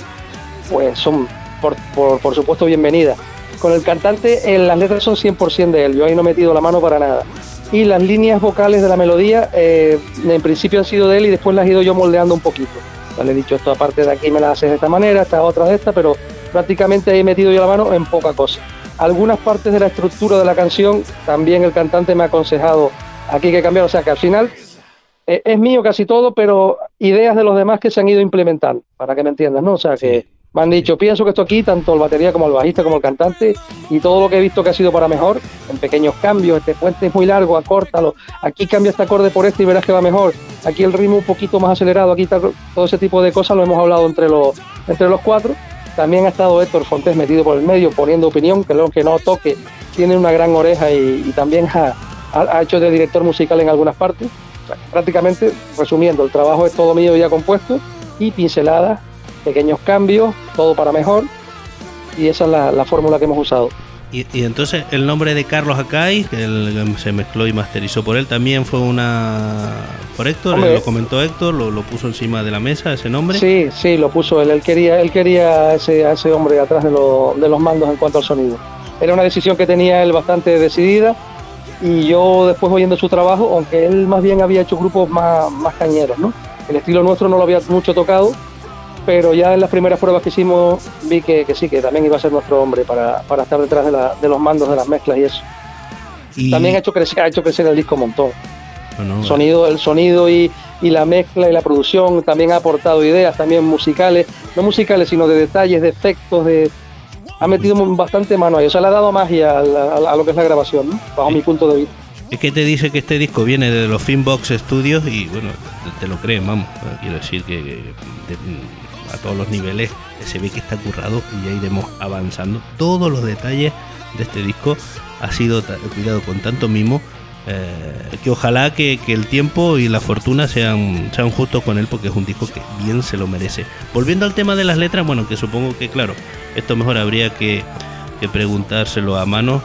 pues son por, por, por supuesto bienvenidas. Con el cantante eh, las letras son cien por ciento de él, yo ahí no he metido la mano para nada. Y las líneas vocales de la melodía eh, en principio han sido de él y después las he ido yo moldeando un poquito. O sea, le he dicho esto aparte de aquí me las haces de esta manera, esta otra de esta, pero prácticamente he metido yo la mano en poca cosa. Algunas partes de la estructura de la canción también el cantante me ha aconsejado aquí que cambiar, o sea que al final... es mío casi todo, pero ideas de los demás que se han ido implementando, para que me entiendas, ¿no? O sea, que sí, me han dicho, pienso que esto aquí, tanto el batería como el bajista como el cantante, y todo lo que he visto que ha sido para mejor, en pequeños cambios, este puente es muy largo, acórtalo, aquí cambia este acorde por este y verás que va mejor, aquí el ritmo un poquito más acelerado, aquí está, todo ese tipo de cosas lo hemos hablado entre los, entre los cuatro. También ha estado Héctor Fontés metido por el medio, poniendo opinión, que lo que no toque, tiene una gran oreja y, y también ha, ha hecho de director musical en algunas partes. O sea, prácticamente, resumiendo, el trabajo es todo mío ya compuesto y pinceladas, pequeños cambios, todo para mejor, y esa es la, la fórmula que hemos usado. Y, y entonces el nombre de Carlos Acay, que él, se mezcló y masterizó por él, también fue una... por Héctor, Hombre, lo comentó Héctor, lo, lo puso encima de la mesa, ese nombre. Sí, sí, lo puso él, él quería, él quería a ese, a ese hombre atrás de, lo, de los mandos en cuanto al sonido. Era una decisión que tenía él bastante decidida, y yo después oyendo su trabajo, aunque él más bien había hecho grupos más, más cañeros, ¿no? El estilo nuestro no lo había mucho tocado, pero ya en las primeras pruebas que hicimos vi que, que sí, que también iba a ser nuestro hombre para, para estar detrás de, la, de los mandos de las mezclas y eso. Y también ha hecho crecer, ha hecho crecer el disco un montón. Bueno, bueno. Sonido, el sonido y, y la mezcla y la producción también ha aportado ideas también musicales, no musicales sino de detalles, de efectos, de... ha metido bastante mano ahí, o sea, le ha dado magia a, la, a lo que es la grabación, ¿no? Bajo sí. mi punto de vista. Es que te dice que este disco viene de los Finbox Studios y bueno, te, te lo creen, vamos, quiero decir que, que de, a todos los niveles se ve que está currado y ya iremos avanzando. Todos los detalles de este disco ha sido cuidado con tanto mimo eh, que ojalá que, que el tiempo y la fortuna sean, sean justos con él, porque es un disco que bien se lo merece. Volviendo al tema de las letras, bueno, que supongo que claro, esto mejor habría que, que preguntárselo a mano.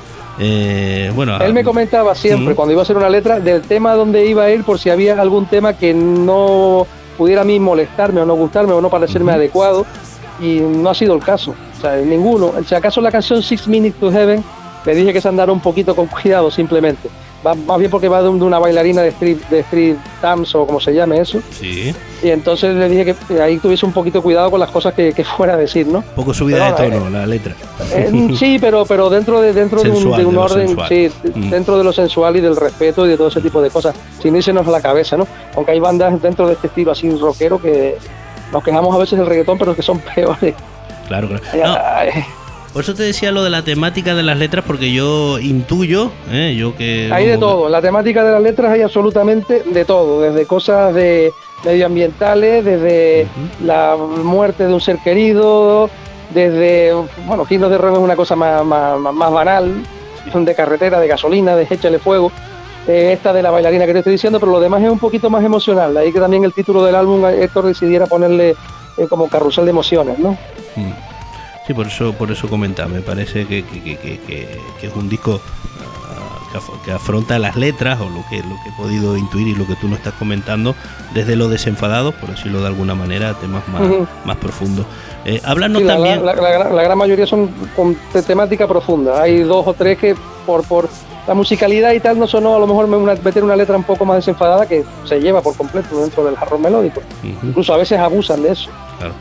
Eh, bueno, él me comentaba siempre, uh-huh. cuando iba a hacer una letra, del tema donde iba a ir, por si había algún tema que no pudiera a mí molestarme o no gustarme o no parecerme uh-huh. adecuado, y no ha sido el caso, o sea, ninguno. Si acaso la canción Six Minutes to Heaven, le dije que se andara un poquito con cuidado simplemente, va, más bien porque va de, un, de una bailarina de street, de street dance o como se llame eso, sí. Y entonces le dije que ahí tuviese un poquito cuidado con las cosas que, que fuera a decir, ¿no? Un poco subida pero, de tono, eh, la letra. Eh, sí, pero pero dentro de dentro sensual, de un, de un de orden, sensual. sí, mm. dentro de lo sensual y del respeto y de todo ese tipo de cosas, sin irsenos a la cabeza, ¿no? Aunque hay bandas dentro de este estilo así rockero que nos quejamos a veces del reggaetón, pero que son peores. Claro, claro. No. Por eso te decía lo de la temática de las letras, porque yo intuyo, eh, yo que... Hay de todo, en la temática de las letras hay absolutamente de todo, desde cosas de medioambientales, desde uh-huh. la muerte de un ser querido, desde, bueno, Kilos de Ron es una cosa más, más, más banal, de carretera, de gasolina, de échale fuego, eh, esta de la bailarina que te estoy diciendo, pero lo demás es un poquito más emocional, ahí que también el título del álbum Héctor decidiera ponerle eh, como carrusel de emociones, ¿no? Uh-huh. Sí, por eso, por eso comentaba, me parece que, que, que, que, que es un disco uh, que, af- que afronta las letras, o lo que, lo que he podido intuir y lo que tú nos estás comentando, desde lo desenfadado, por decirlo de alguna manera, a temas más, uh-huh. más profundos. Eh, háblanos sí, la, también... La, la, la, la gran mayoría son con te- temática profunda, hay dos o tres que por, por la musicalidad y tal no sonó, a lo mejor una, meter una letra un poco más desenfadada que se lleva por completo dentro del jarrón melódico, uh-huh. incluso a veces abusan de eso. Claro.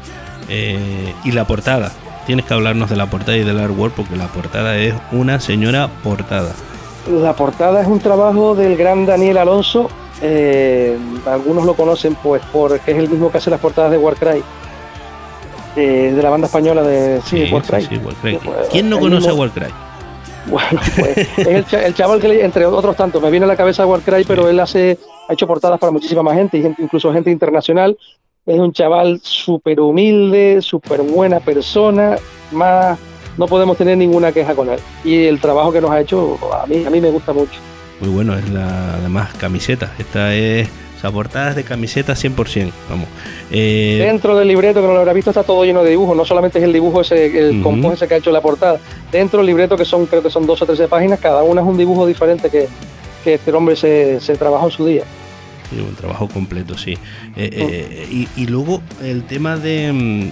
Eh, y la portada. Tienes que hablarnos de la portada y del artwork, porque la portada es una señora portada. La portada es un trabajo del gran Daniel Alonso. Eh, algunos lo conocen pues porque es el mismo que hace las portadas de Warcry, eh, de la banda española de sí, sí, Warcry. Sí, sí, Warcry. ¿Quién no conoce mismo... a Warcry? Bueno, pues es el, ch- el chaval que, le, entre otros tantos, me viene a la cabeza Warcry, sí. pero él hace, ha hecho portadas para muchísima gente, incluso gente internacional. Es un chaval súper humilde, súper buena persona, más no podemos tener ninguna queja con él. Y el trabajo que nos ha hecho, a mí a mí me gusta mucho. Muy bueno, es la además camiseta. Esta es, o sea, portadas de camiseta cien por ciento, vamos. Eh... Dentro del libreto, que no lo habrá visto, está todo lleno de dibujos, no solamente es el dibujo ese, el uh-huh. compost ese que ha hecho la portada. Dentro del libreto, que son creo que son doce o trece páginas, cada una es un dibujo diferente que, que este hombre se, se trabajó en su día. Sí, un trabajo completo, sí. Eh, eh, y, y luego el tema de... Mmm,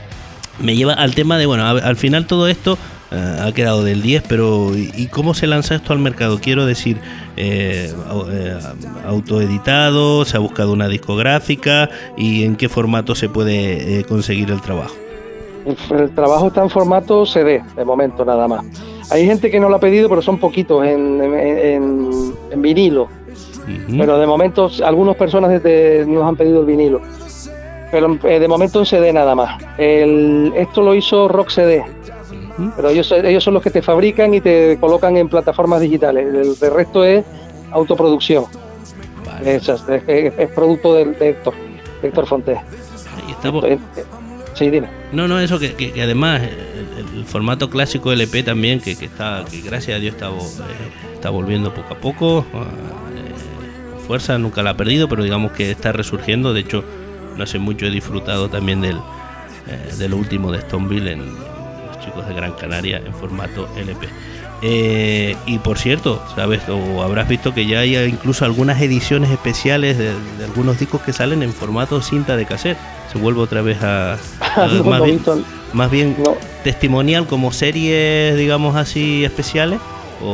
me lleva al tema de, bueno, a, al final todo esto uh, ha quedado del diez, pero ¿y, y cómo se lanza esto al mercado? Quiero decir, eh, eh, autoeditado, se ha buscado una discográfica, y en qué formato se puede eh, conseguir el trabajo. El, el trabajo está en formato C D, de momento nada más. Hay gente que no lo ha pedido, pero son poquitos en, en, en, en vinilo. Uh-huh. Pero de momento algunas personas desde nos han pedido el vinilo, pero eh, de momento en C D nada más. El, esto lo hizo Rock C D, uh-huh. pero ellos, ellos son los que te fabrican y te colocan en plataformas digitales. El, el resto es autoproducción. Vale. Es, es, es, es producto de, de Héctor, de Héctor Fontés. Ahí estamos. Sí, dime. No, no, eso que, que, que además el, el formato clásico L P también, que, que está, que gracias a Dios está, eh, está volviendo poco a poco. Eh, fuerza nunca la ha perdido, pero digamos que está resurgiendo. De hecho, no hace mucho he disfrutado también del eh, de lo último de Stoneville en, en los chicos de Gran Canaria en formato L P. Eh, y por cierto, sabes, o habrás visto que ya hay incluso algunas ediciones especiales de, de algunos discos que salen en formato cinta de cassette. Se vuelve otra vez a, a no, más, no, bien, no. más bien no. testimonial, como series, digamos así, especiales o,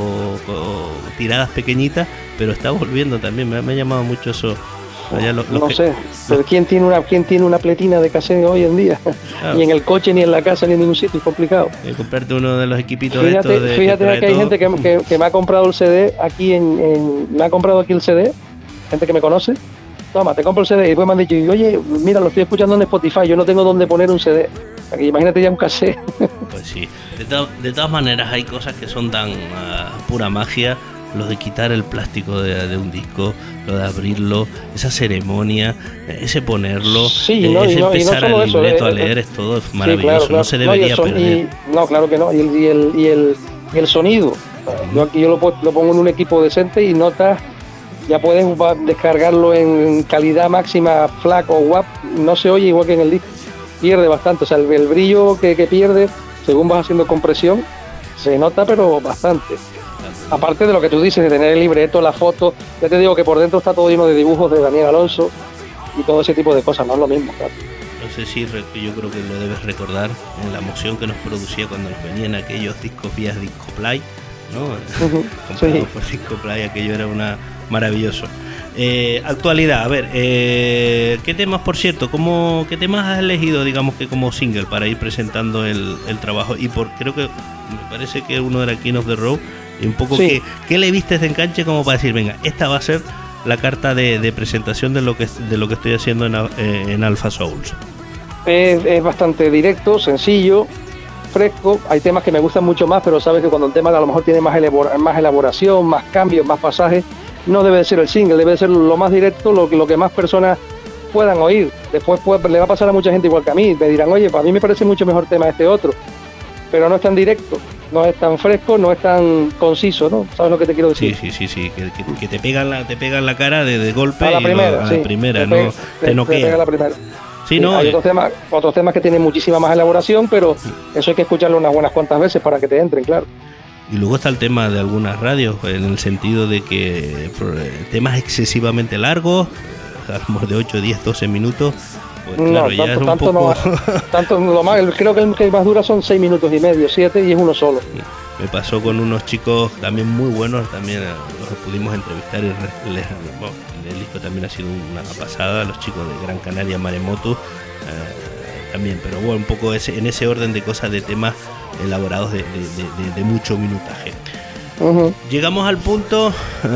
o tiradas pequeñitas, pero está volviendo también. Me, me ha llamado mucho eso. Allá lo, lo no que, sé, pero ¿quién tiene una quién tiene una pletina de cassette hoy en día? Claro. Ni en el coche, ni en la casa, ni en ningún sitio, es complicado. Eh, comprarte uno de los equipitos fíjate, estos de Fíjate que, que hay todo. gente que, que, que me ha comprado el C D aquí en, en... Me ha comprado aquí el C D, gente que me conoce. Toma, te compro el C D. Y después me han dicho, oye, mira, lo estoy escuchando en Spotify, yo no tengo dónde poner un C D. Aquí, imagínate ya un cassette. Pues sí, de, to- de todas maneras hay cosas que son tan uh, pura magia. Lo de quitar el plástico de, de un disco, lo de abrirlo, esa ceremonia, ese ponerlo, sí, eh, no, ese y no, empezar y no al libreto eso, a leer, eh, es todo maravilloso, sí, claro, claro. no se debería no, y son, perder. Y, no, claro que no, y el, y el, y el, y el sonido, Yo aquí yo lo, lo pongo en un equipo decente y notas, ya puedes descargarlo en calidad máxima, FLAC o W A P, no se oye igual que en el disco, pierde bastante, o sea, el, el brillo que, que pierde según vas haciendo compresión, se nota pero bastante. Aparte de lo que tú dices, de tener el libreto, la foto, ya te digo que por dentro está todo lleno de dibujos de Daniel Alonso y todo ese tipo de cosas, no es lo mismo, claro. No sé si yo creo que lo debes recordar en la emoción que nos producía cuando nos venían aquellos discos vía Discoplay, ¿no? Uh-huh. Comprados Sí. por Discoplay, aquello era una maravilloso. Eh, actualidad, a ver, eh, ¿qué temas, por cierto, cómo, qué temas has elegido, digamos que como single para ir presentando el, el trabajo? Y por creo que me parece que uno era King of the Road, y un poco Sí. que, ¿qué le viste de enganche como para decir, venga, esta va a ser la carta de, de presentación de lo que de lo que estoy haciendo en, eh, en Alpha Souls? Es, es bastante directo, sencillo, fresco. Hay temas que me gustan mucho más, pero sabes que cuando un tema a lo mejor tiene más, elabora, más elaboración, más cambios, más pasajes, no debe de ser el single, debe de ser lo más directo, lo, lo que más personas puedan oír. Después puede, le va a pasar a mucha gente igual que a mí, me dirán, oye, para mí me parece mucho mejor tema este otro, pero no es tan directo, no es tan fresco, no es tan conciso, ¿no? ¿Sabes lo que te quiero decir? Sí, sí, sí, sí, que, que, que te pegan la te pegan la cara de, de golpe A la y primera, lo, a sí. la primera, te no pega, te, te noquea. pega la primera. Sí, Sí, no, hay eh, otros temas, otros temas que tienen muchísima más elaboración, pero eso hay que escucharlo unas buenas cuantas veces para que te entren, claro. y luego está el tema de algunas radios, en el sentido de que eh, temas excesivamente largos, a lo mejor de ocho, diez, doce minutos, pues claro, No, ya es tanto, un tanto poco... no, tanto lo más, creo que el que más dura son seis minutos y medio, siete, y es uno solo. Me pasó con unos chicos también muy buenos, también eh, los pudimos entrevistar y re- les, bueno, el disco también ha sido una pasada, los chicos de Gran Canaria, Maremoto, eh, también, pero bueno, un poco ese, en ese orden de cosas, de temas elaborados de, de, de, de, de mucho minutaje. Uh-huh. Llegamos al punto,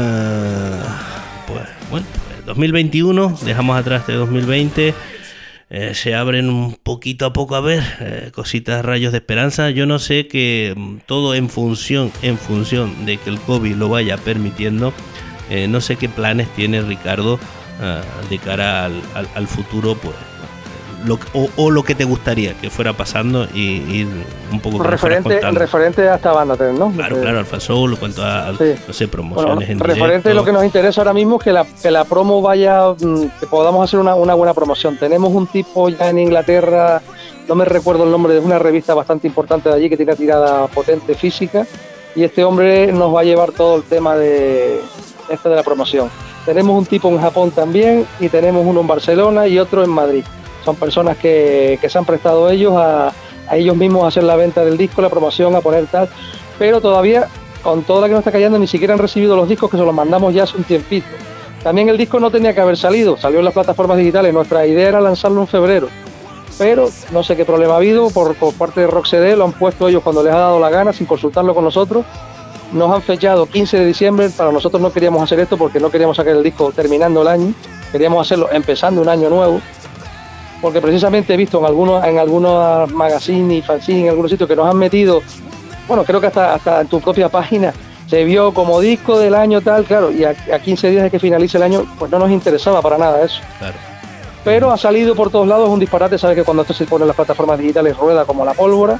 eh, pues bueno, dos mil veintiuno, dejamos atrás este dos mil veinte. Eh, se abren un poquito a poco, a ver, eh, cositas, rayos de esperanza. Yo no sé que mm, todo en función, en función de que el COVID lo vaya permitiendo. Eh, no sé qué planes tiene Ricardo uh, de cara al, al, al futuro, pues, lo, o, o lo que te gustaría que fuera pasando y ir un poco que Referente, referente a esta banda, ¿no? Claro, Eh, claro, Alpha Soul, en cuanto a, Sí. no sé, promociones Bueno, en referente directo. a lo que nos interesa ahora mismo es que la, que la promo vaya, mm, que podamos hacer una, una buena promoción. Tenemos un tipo ya en Inglaterra, no me recuerdo el nombre, de una revista bastante importante de allí que tiene una tirada potente física, y este hombre nos va a llevar todo el tema de este de la promoción. Tenemos un tipo en Japón también, y tenemos uno en Barcelona y otro en Madrid. Son personas que, que se han prestado ellos a, a ellos mismos a hacer la venta del disco, la promoción, a poner tal, pero todavía, con toda la que nos está callando, ni siquiera han recibido los discos, que se los mandamos ya hace un tiempito. También el disco no tenía que haber salido, salió en las plataformas digitales, nuestra idea era lanzarlo en febrero, pero no sé qué problema ha habido por, por parte de Rock C D, lo han puesto ellos cuando les ha dado la gana, sin consultarlo con nosotros. Nos han fechado quince de diciembre, para nosotros no queríamos hacer esto porque no queríamos sacar el disco terminando el año, queríamos hacerlo empezando un año nuevo, porque precisamente he visto en algunos en algunos magazines y fanzines, en algunos sitios que nos han metido, bueno, creo que hasta, hasta en tu propia página se vio como disco del año tal, claro, y a, a quince días de que finalice el año, pues no nos interesaba para nada eso. Claro. Pero ha salido por todos lados, un disparate, sabes que cuando esto se pone en las plataformas digitales rueda como la pólvora,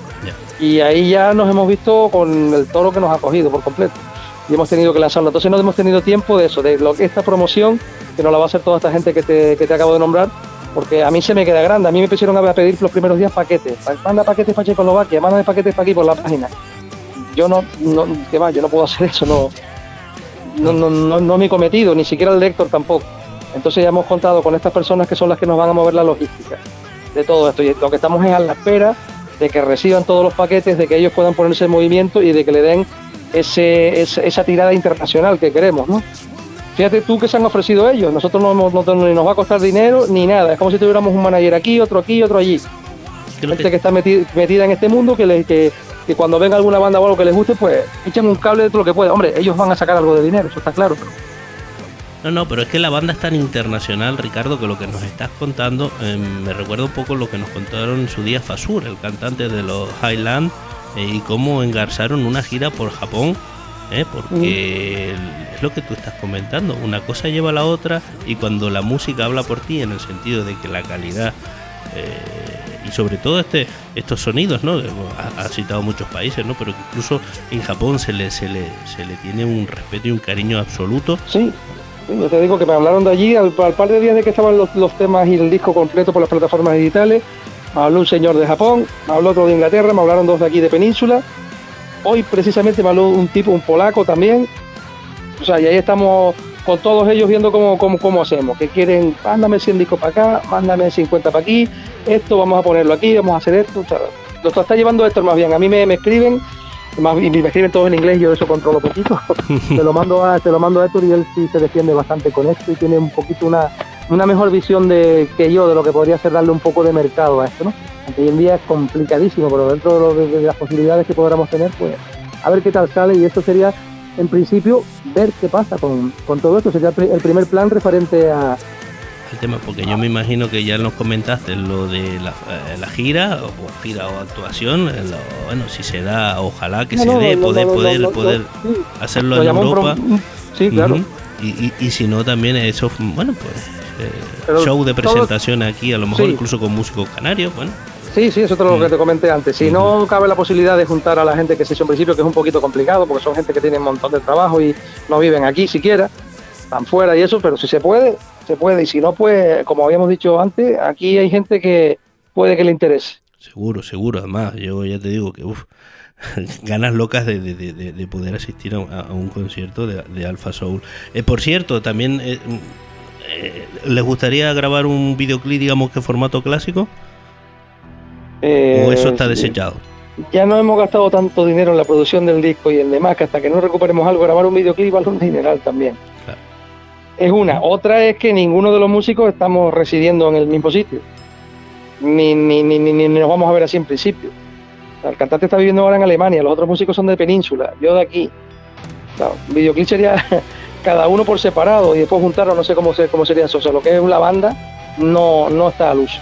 Ya. y ahí ya nos hemos visto con el toro que nos ha cogido por completo, y hemos tenido que lanzarlo. Entonces no hemos tenido tiempo de eso, de lo que esta promoción, que nos la va a hacer toda esta gente que te, que te acabo de nombrar, porque a mí se me queda grande. A mí me pusieron a pedir los primeros días paquetes, manda paquetes para Checoslovaquia, manda paquetes para aquí por la página. Yo no, no, ¿qué va? Yo no puedo hacer eso, no, no, no, no, no es mi cometido, ni siquiera el de Héctor tampoco. Entonces ya hemos contado con estas personas que son las que nos van a mover la logística de todo esto, y lo que estamos es a la espera de que reciban todos los paquetes, de que ellos puedan ponerse en movimiento y de que le den ese, ese esa tirada internacional que queremos, ¿no? Fíjate tú que se han ofrecido ellos, nosotros no, no, no ni nos va a costar dinero ni nada, es como si tuviéramos un manager aquí, otro aquí, otro allí. Creo Gente que- que está metida, metida en este mundo, que, le, que, que cuando venga alguna banda o algo que les guste, pues echan un cable de todo lo que pueda. Hombre, ellos van a sacar algo de dinero, eso está claro, pero No, no, pero es que la banda es tan internacional, Ricardo, que lo que nos estás contando eh, me recuerda un poco lo que nos contaron en su día Fasur, el cantante de los Highland, eh, y cómo engarzaron una gira por Japón, eh, porque el- es lo que tú estás comentando, una cosa lleva a la otra, y cuando la música habla por ti, en el sentido de que la calidad eh, y sobre todo este estos sonidos, ¿no? Ha, ha citado muchos países, ¿no? Pero que incluso en Japón se le, se le se le tiene un respeto y un cariño absoluto. Sí, sí, yo te digo que me hablaron de allí al, al par de días de que estaban los, los temas y el disco completo por las plataformas digitales. Me habló un señor de Japón, me habló otro de Inglaterra, me hablaron dos de aquí de Península. Hoy precisamente me habló un tipo, un polaco también. O sea, y ahí estamos con todos ellos viendo cómo, cómo, cómo hacemos. Que quieren, mándame cien discos para acá, mándame cincuenta para aquí, esto vamos a ponerlo aquí, vamos a hacer esto. O sea, lo está llevando Héctor más bien. A mí me, me escriben, más, y me escriben todos en inglés, yo eso controlo poquito. te lo mando a, te lo mando a Héctor y él sí se defiende bastante con esto y tiene un poquito una... una mejor visión de que yo de lo que podría ser darle un poco de mercado a esto, ¿no? Aunque hoy en día es complicadísimo, pero dentro de, lo, de, de las posibilidades que podamos tener, pues a ver qué tal sale, y esto sería, en principio, ver qué pasa con, con todo esto. Sería el primer plan referente a... El tema, porque yo me imagino que ya nos comentaste lo de la, eh, la gira, o gira o actuación, lo, bueno, si se da, ojalá que no, se no, dé, no, poder, no, poder, no, no, poder no, sí. hacerlo lo en Europa. Pro... Sí, claro. Uh-huh. Y, y, y si no, también eso, bueno, pues eh, show de presentación todo, aquí, a lo mejor sí. incluso con músicos canarios, bueno. Sí, sí, eso es lo que te comenté antes. Si uh-huh. no cabe la posibilidad de juntar a la gente que se hizo en principio, que es un poquito complicado, porque son gente que tiene un montón de trabajo y no viven aquí siquiera, están fuera y eso, pero si se puede, se puede. Y si no, pues, como habíamos dicho antes, aquí hay gente que puede que le interese. Seguro, seguro. Además, yo ya te digo que, uff, ganas locas de, de, de, de poder asistir a, a un concierto de, de Alpha Soul. Eh, por cierto, también eh, eh, ¿les gustaría grabar un videoclip, digamos, que formato clásico? Eh, ¿O eso está desechado? Ya no hemos gastado tanto dinero en la producción del disco y en demás, que hasta que no recuperemos algo, grabar un videoclip vale un dineral también. Claro. Es una. Otra es que ninguno de los músicos estamos residiendo en el mismo sitio. Ni, ni, ni, ni, ni nos vamos a ver así en principio. O sea, el cantante está viviendo ahora en Alemania, los otros músicos son de Península, yo de aquí. O sea, un videoclip sería cada uno por separado y después juntarlo, no sé cómo, se, cómo sería eso. O sea, lo que es la banda no, no está a luz.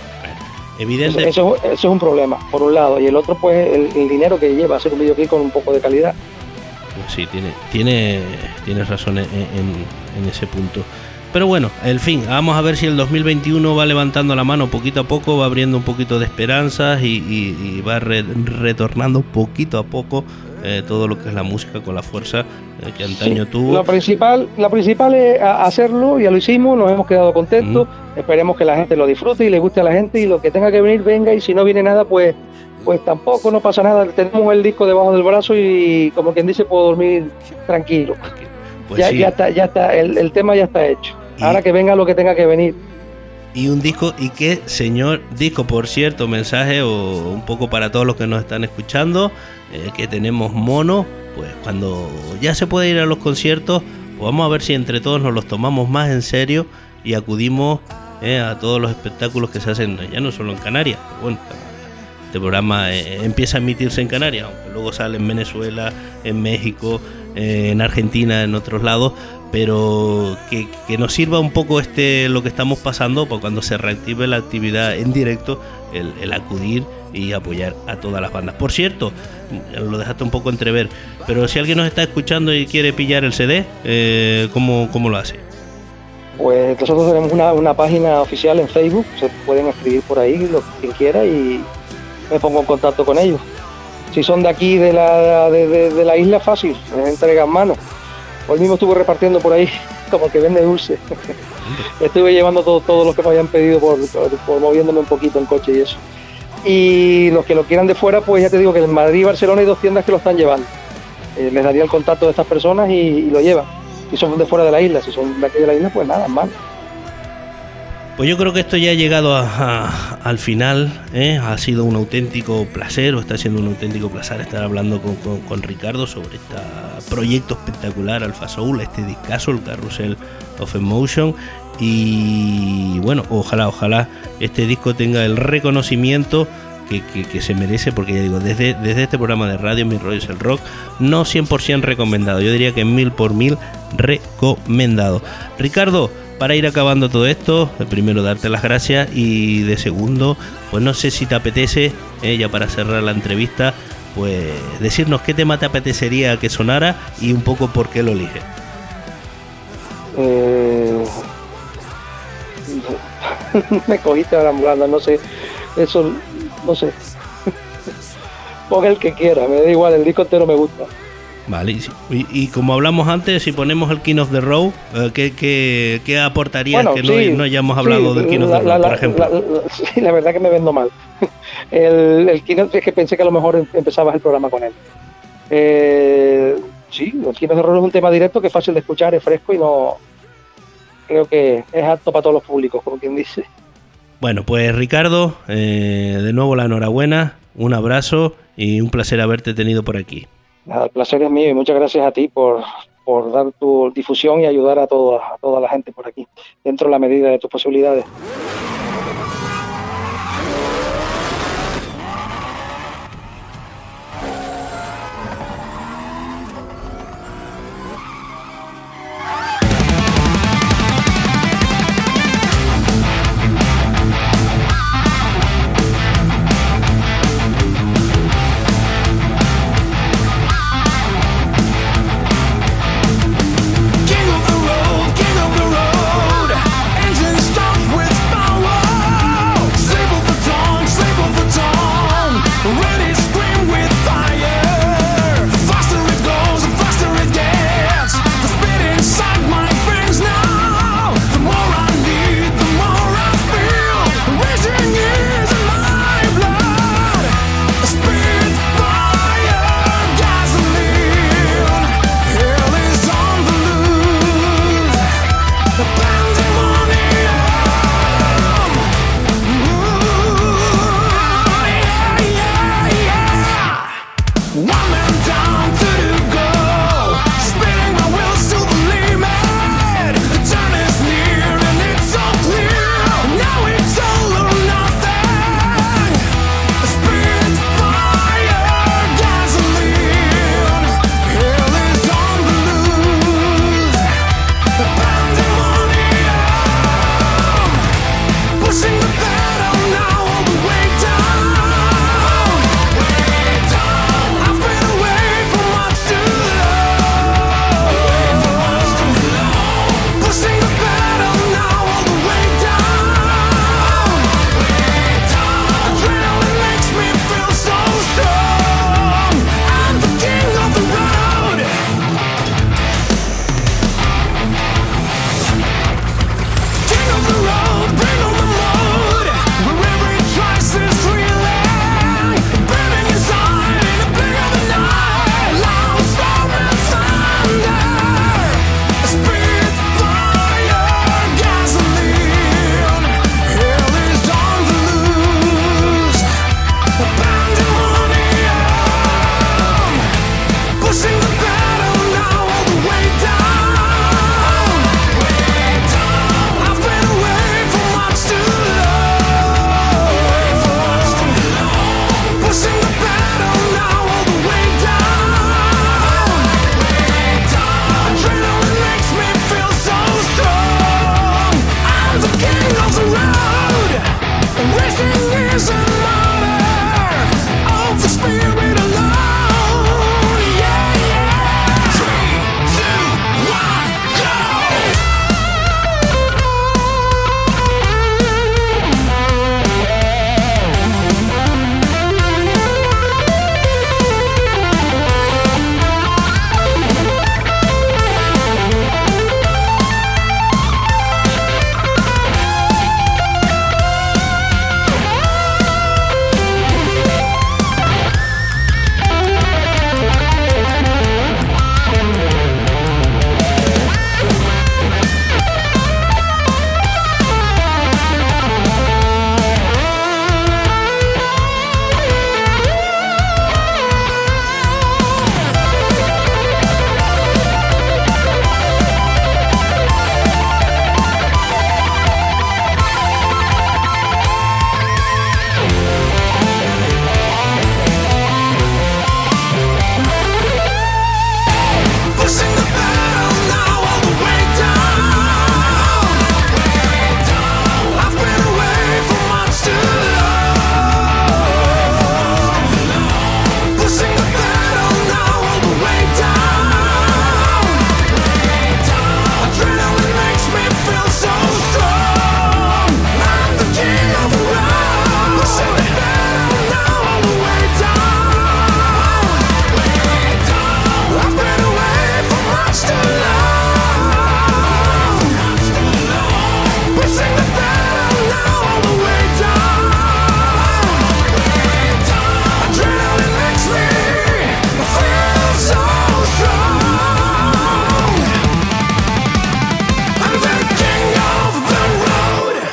Evidente. Eso, eso, eso es un problema, por un lado, y el otro, pues, el, el dinero que lleva a hacer un videoclip con un poco de calidad. Pues sí, tiene, tiene, tienes razón en, en, en ese punto. Pero bueno, en fin, vamos a ver si el dos mil veintiuno va levantando la mano poquito a poco, va abriendo un poquito de esperanzas y, y, y va re, retornando poquito a poco eh, todo lo que es la música con la fuerza eh, que antaño sí. tuvo. Lo principal, lo principal es hacerlo, ya lo hicimos, nos hemos quedado contentos, mm. esperemos que la gente lo disfrute y le guste a la gente, y lo que tenga que venir, venga, y si no viene nada, pues pues tampoco, no pasa nada, tenemos el disco debajo del brazo y, como quien dice, puedo dormir tranquilo. Pues ya, sí. ya está, ya está, el, el tema ya está hecho. Y ahora que venga lo que tenga que venir. Y un disco, y qué señor disco, por cierto, mensaje o un poco para todos los que nos están escuchando, eh, que tenemos mono, pues cuando ya se puede ir a los conciertos, pues vamos a ver si entre todos nos los tomamos más en serio y acudimos eh, a todos los espectáculos que se hacen, ya no solo en Canarias, pero bueno, este programa eh, empieza a emitirse en Canarias, aunque luego sale en Venezuela, en México, eh, en Argentina, en otros lados, pero que, que nos sirva un poco este lo que estamos pasando para cuando se reactive la actividad en directo, el, el acudir y apoyar a todas las bandas. Por cierto, lo dejaste un poco entrever, pero si alguien nos está escuchando y quiere pillar el C D, eh, ¿cómo, cómo lo hace? Pues nosotros tenemos una, una página oficial en Facebook, se pueden escribir por ahí lo que quien quiera y me pongo en contacto con ellos. Si son de aquí, de la, de, de, de la isla, fácil, me entregan mano. Hoy mismo estuve repartiendo por ahí, como que vende dulce. Estuve llevando todos todo los que me habían pedido por, por, por moviéndome un poquito en coche y eso. Y los que lo quieran de fuera, pues ya te digo que en Madrid y Barcelona hay dos tiendas que lo están llevando. Eh, les daría el contacto de estas personas y, y lo llevan. Si son de fuera de la isla, si son de aquí de la isla, pues nada, mal. Pues yo creo que esto ya ha llegado a, a, al final, ¿eh? Ha sido un auténtico placer, o está siendo un auténtico placer estar hablando con, con, con Ricardo sobre este proyecto espectacular, Alpha Soul, este discazo, el Carrusel of Emotion. Y bueno, ojalá, ojalá este disco tenga el reconocimiento que, que, que se merece, porque ya digo, desde, desde este programa de radio, Mi Rollo es el Rock, no cien por ciento recomendado, yo diría que mil por mil recomendado. Ricardo, para ir acabando todo esto, de primero darte las gracias y de segundo, pues no sé si te apetece, eh, ya para cerrar la entrevista, pues decirnos qué tema te apetecería que sonara y un poco por qué lo eliges. Eh... Me cogiste ahora hablando, no sé Eso, no sé. Ponga el que quiera, me da igual, el disco entero me gusta. Vale, y, y como hablamos antes, si ponemos el King of the Road, ¿qué, qué, qué aportaría Bueno, que sí, no, no hayamos hablado sí, del King of la, the Road, la, por ejemplo? La, la, sí, la verdad que me vendo mal. El, el King of, es que pensé que a lo mejor empezabas el programa con él. Eh, sí, el King of the Road es un tema directo que es fácil de escuchar, es fresco y no... Creo que es apto para todos los públicos, como quien dice. Bueno, pues Ricardo, eh, de nuevo la enhorabuena, un abrazo y un placer haberte tenido por aquí. Nada, el placer es mío y muchas gracias a ti por, por dar tu difusión y ayudar a toda, a toda la gente por aquí, dentro de la medida de tus posibilidades. King of the road, king of the road. Engine stops with power.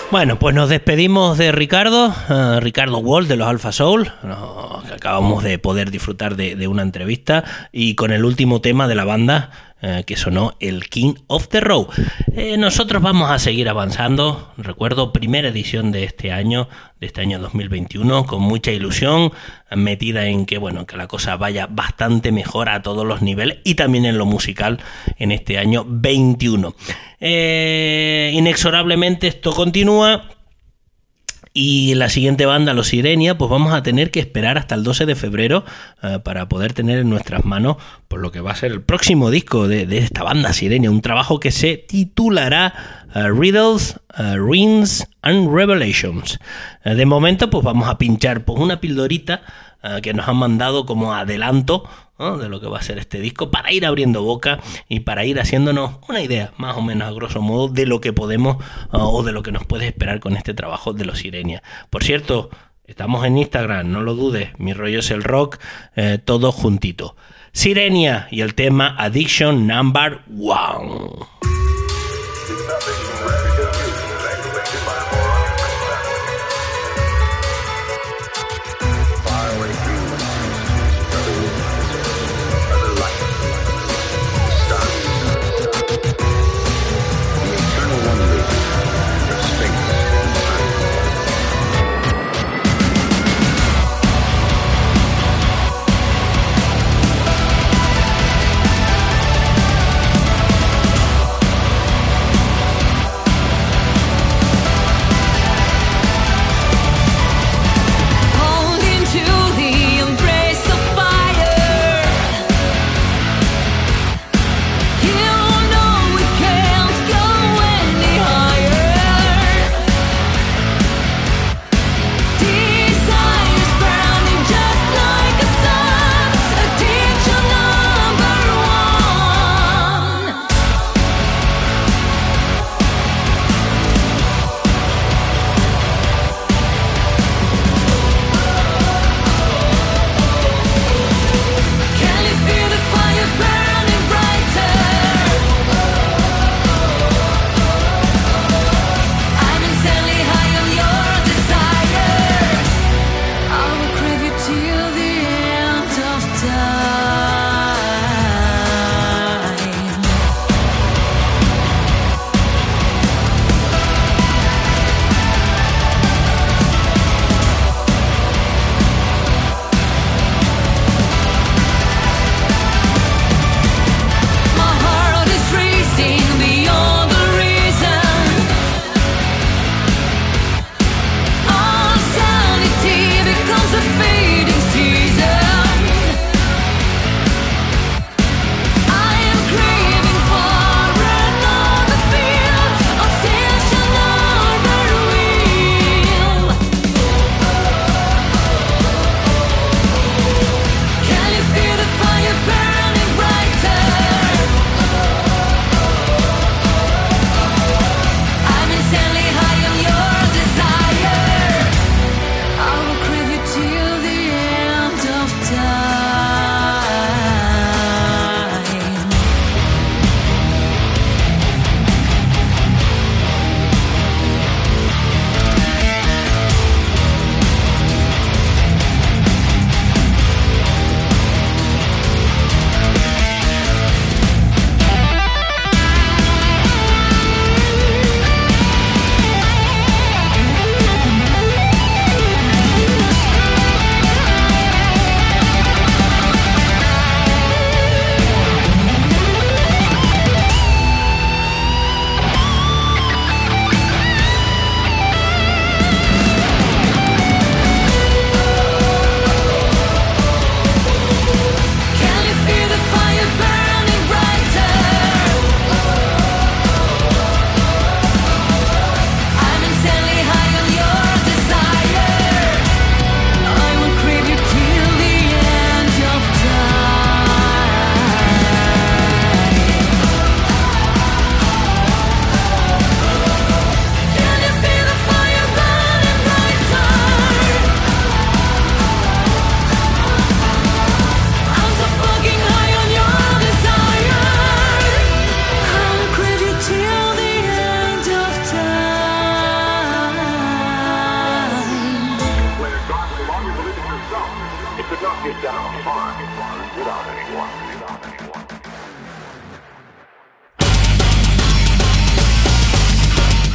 Bueno, pues nos despedimos de Ricardo, uh, Ricardo Wolf de los Alpha Soul, no, que acabamos de poder disfrutar de, de una entrevista, y con el último tema de la banda uh, que sonó, el King of the Road. Eh, nosotros vamos a seguir avanzando, recuerdo, primera edición de este año, de este año dos mil veintiuno, con mucha ilusión, metida en que, bueno, que la cosa vaya bastante mejor a todos los niveles y también en lo musical en este año veintiuno. Eh, inexorablemente esto continúa y la siguiente banda, los Sirenia, pues vamos a tener que esperar hasta el doce de febrero uh, para poder tener en nuestras manos por lo que va a ser el próximo disco de, de esta banda Sirenia, un trabajo que se titulará uh, Riddles, uh, Rings and Revelations. Uh, de momento pues vamos a pinchar pues una pildorita uh, que nos han mandado como adelanto, ¿no?, de lo que va a ser este disco, para ir abriendo boca y para ir haciéndonos una idea más o menos a grosso modo de lo que podemos uh, o de lo que nos puede esperar con este trabajo de los Sirenia. Por cierto, estamos en Instagram, no lo dudes, Mi Rollo es el Rock, eh, todo juntito. Sirenia y el tema Addiction Number One. We'll be right back.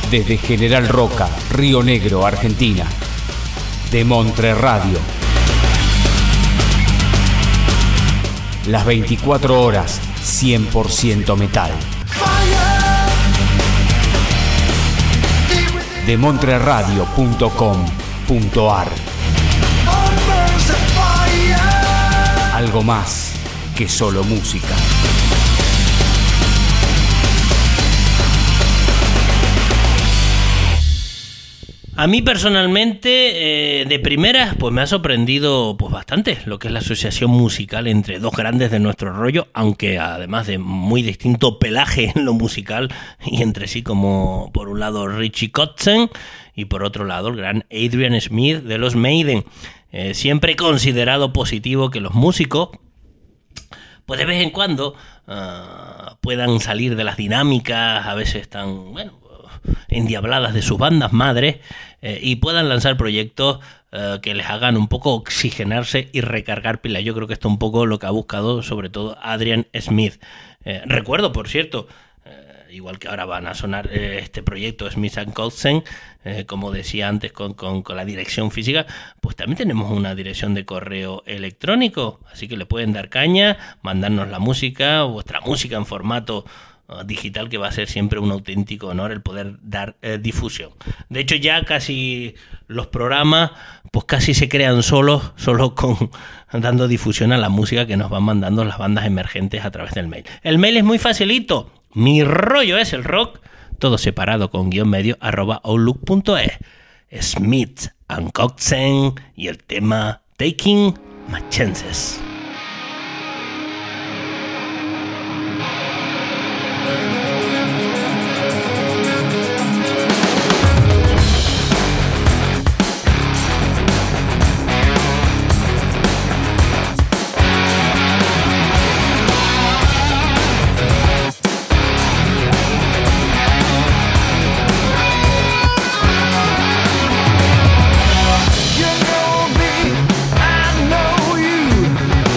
Desde General Roca, Río Negro, Argentina. De Montre Radio. Las veinticuatro horas, cien por ciento metal. de montreradio punto com punto ar. Algo más que solo música. A mí personalmente, eh, de primeras, pues me ha sorprendido pues bastante lo que es la asociación musical entre dos grandes de nuestro rollo, aunque además de muy distinto pelaje en lo musical y entre sí, como por un lado Richie Kotzen y por otro lado el gran Adrian Smith de los Maiden. Eh, siempre he considerado positivo que los músicos, pues de vez en cuando, uh, puedan salir de las dinámicas, a veces tan, bueno, endiabladas de sus bandas madres, eh, y puedan lanzar proyectos eh, que les hagan un poco oxigenarse y recargar pilas. Yo creo que esto es un poco lo que ha buscado sobre todo Adrian Smith. Eh, recuerdo, por cierto, eh, igual que ahora van a sonar eh, este proyecto Smith and Kotzen, eh, como decía antes con, con, con la dirección física, pues también tenemos una dirección de correo electrónico, así que le pueden dar caña, mandarnos la música, vuestra música en formato digital, que va a ser siempre un auténtico honor el poder dar eh, difusión. De hecho, ya casi los programas pues casi se crean solos, solo con dando difusión a la música que nos van mandando las bandas emergentes a través del mail. El mail es muy facilito. Mi rollo es el rock, todo separado con guión medio, arroba outlook punto es. Smith and Kotzen y el tema Taking My Chances. You know me, I know you.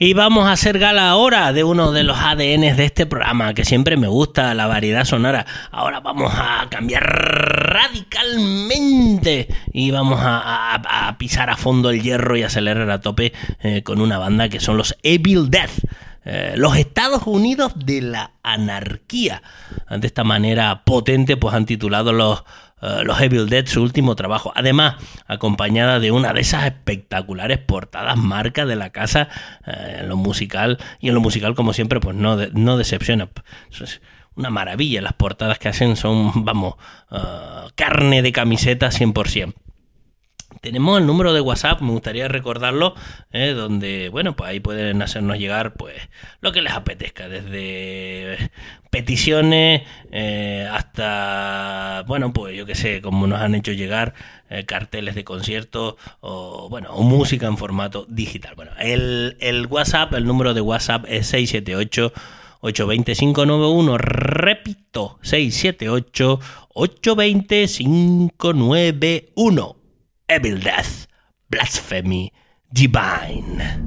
Y vamos a hacer gala ahora de uno de los A D Ns de este programa, que siempre me gusta, la variedad sonora. Ahora vamos a cambiar radicalmente y vamos a, a, a pisar a fondo el hierro y acelerar a tope eh, con una banda que son los Evil Death. Eh, los Estados Unidos de la anarquía. De esta manera potente pues han titulado los Uh, los Evil Dead su último trabajo, además acompañada de una de esas espectaculares portadas marca de la casa uh, en lo musical, y en lo musical como siempre pues no, de, no decepciona. Eso es una maravilla, las portadas que hacen son, vamos, uh, carne de camiseta cien por ciento. Tenemos el número de WhatsApp, me gustaría recordarlo, eh, donde, bueno, pues ahí pueden hacernos llegar pues lo que les apetezca, desde peticiones eh, hasta, bueno, pues yo qué sé, como nos han hecho llegar eh, carteles de conciertos o, bueno, o música en formato digital. Bueno, el, el WhatsApp, el número de WhatsApp es seis siete ocho, ocho dos cero, cinco nueve uno, repito, seis siete ocho, ocho dos cero, cinco nueve uno. Evil Death, Blasphemy Divine.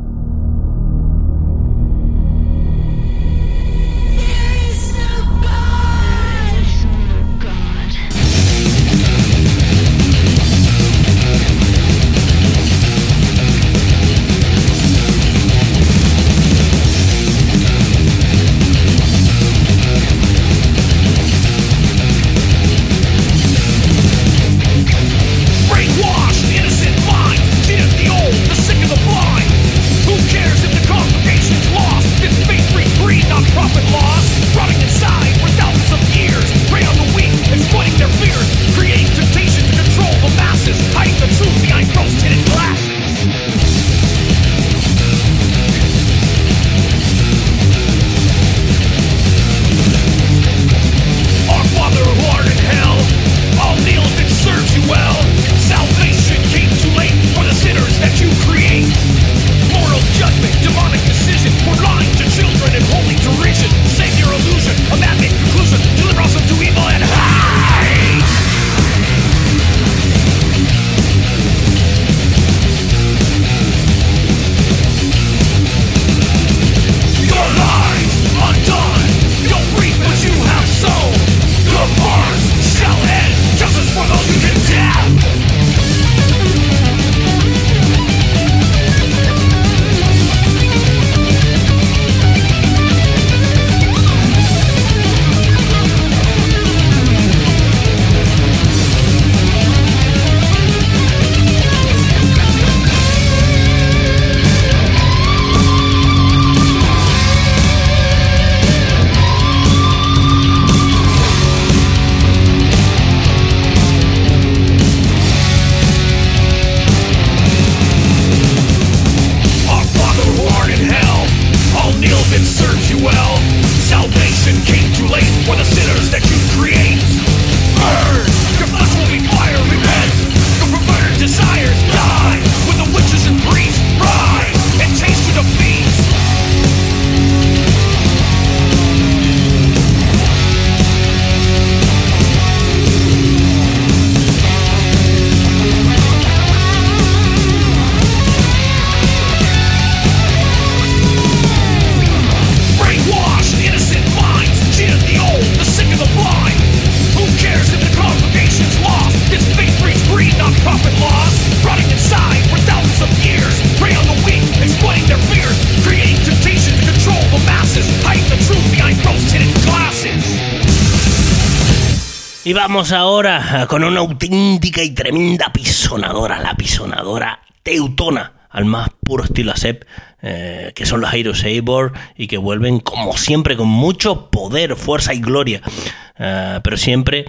Y vamos ahora con una auténtica y tremenda pisonadora, la pisonadora teutona, al más puro estilo ASEP, eh, que son los Aerosaber, y que vuelven como siempre con mucho poder, fuerza y gloria. Uh, pero siempre,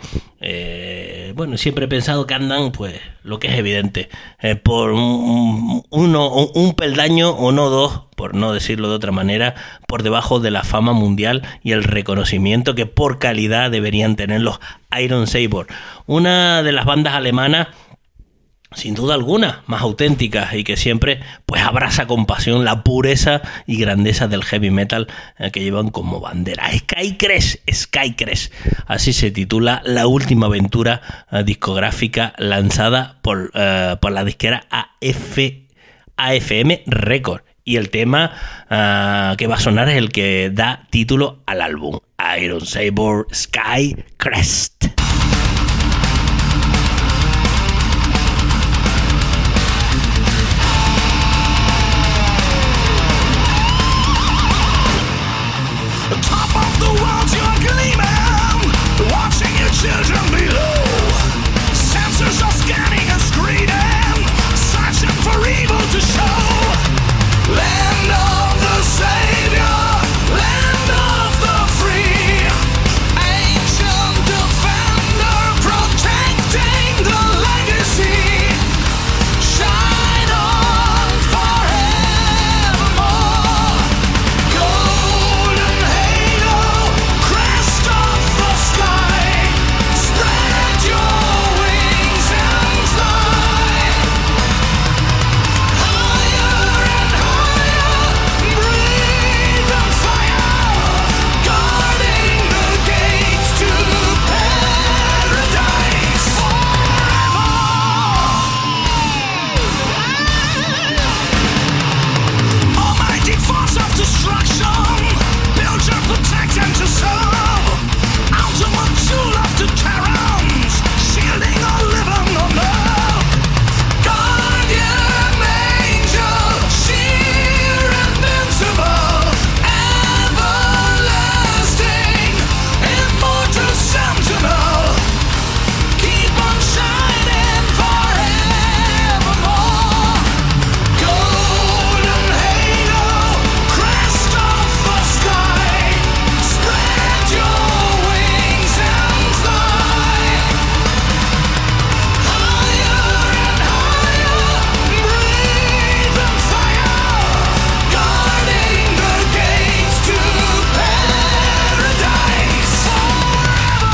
eh, bueno, siempre he pensado que andan, pues, lo que es evidente, eh, por un, uno, un peldaño o no dos, por no decirlo de otra manera, por debajo de la fama mundial y el reconocimiento que por calidad deberían tener los Aerosaber. Una de las bandas alemanas, sin duda alguna, más auténticas y que siempre pues abraza con pasión la pureza y grandeza del heavy metal eh, que llevan como bandera. Skycrest, Skycrest, así se titula la última aventura eh, discográfica lanzada por, eh, por la disquera A F, A F M Records. Y el tema uh, que va a sonar es el que da título al álbum, Iron Saber Sky Crest. Top of the world you're gleaming, watching your children below. Sensors are scanning and screening, searching for evil to show. Land of the Savior, land of the free, ancient defender protecting the legacy. Shine on forevermore. Golden halo, crest of the sky, spread your wings and fly higher and higher, breathe on fire, guarding the gates to paradise forever. Almighty force of destruction, build your protect and to serve. Ultimate tool of deterrence, shielding all living on earth. Guardian angel, sheer invincible, everlasting, immortal sentinel. Keep on shining forevermore. Golden halo, crest of the sky, spread your wings and fly higher and higher, breathe on fire, guarding the gates to paradise forever.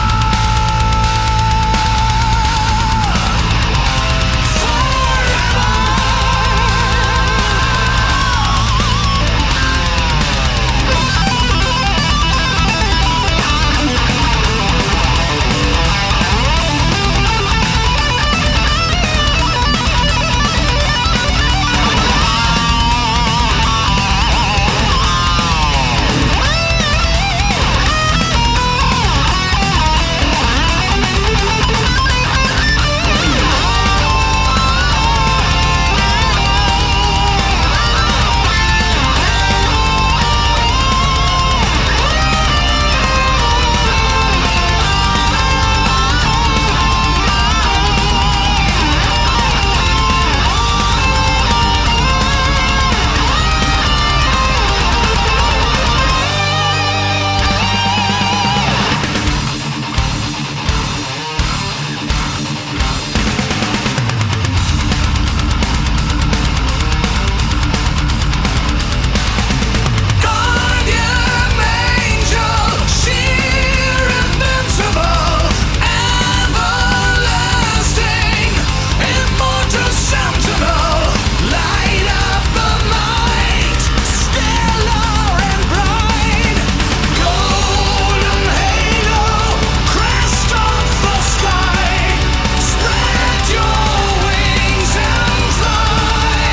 Guardian angel, sheer invincible, everlasting, immortal sentinel. Light up the night, stellar and bright. Golden halo, crest of the sky, spread your wings and fly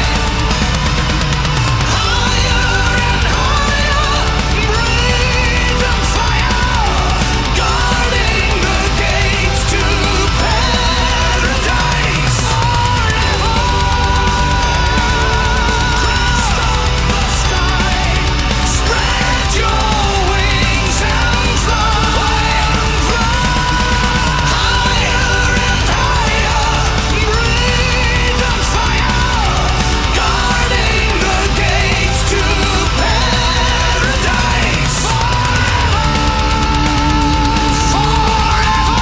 higher and higher, breathe on fire, guarding the gates to paradise forever. Crest of the sky, spread your wings and fly higher and higher, breathe on fire, guarding the gates to paradise forever, forever,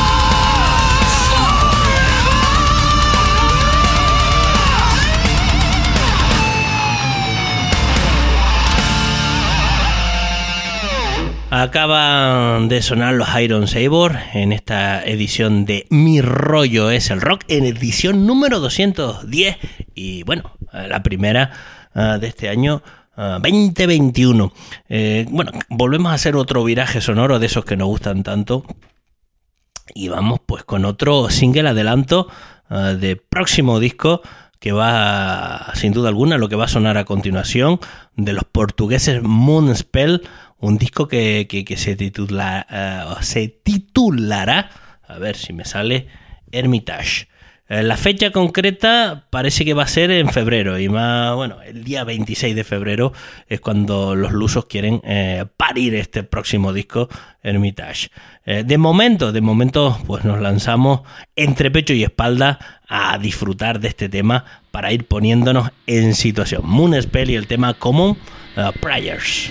Acaban de sonar los Iron Saber en esta edición de Mi Rollo es el Rock, en edición número doscientos diez. Y bueno, la primera uh, de este año uh, veinte veintiuno. Eh, bueno, volvemos a hacer otro viraje sonoro de esos que nos gustan tanto. Y vamos pues con otro single adelanto uh, de próximo disco que va, sin duda alguna, lo que va a sonar a continuación, de los portugueses Moonspell, un disco que, que, que se, titula, uh, se titulará, a ver si me sale, Hermitage. La fecha concreta parece que va a ser en febrero, y más, bueno, el día veintiséis de febrero es cuando los lusos quieren eh, parir este próximo disco, Hermitage. Eh, de momento, de momento, pues nos lanzamos entre pecho y espalda a disfrutar de este tema para ir poniéndonos en situación. Moonspell y el tema Common uh, Prayers.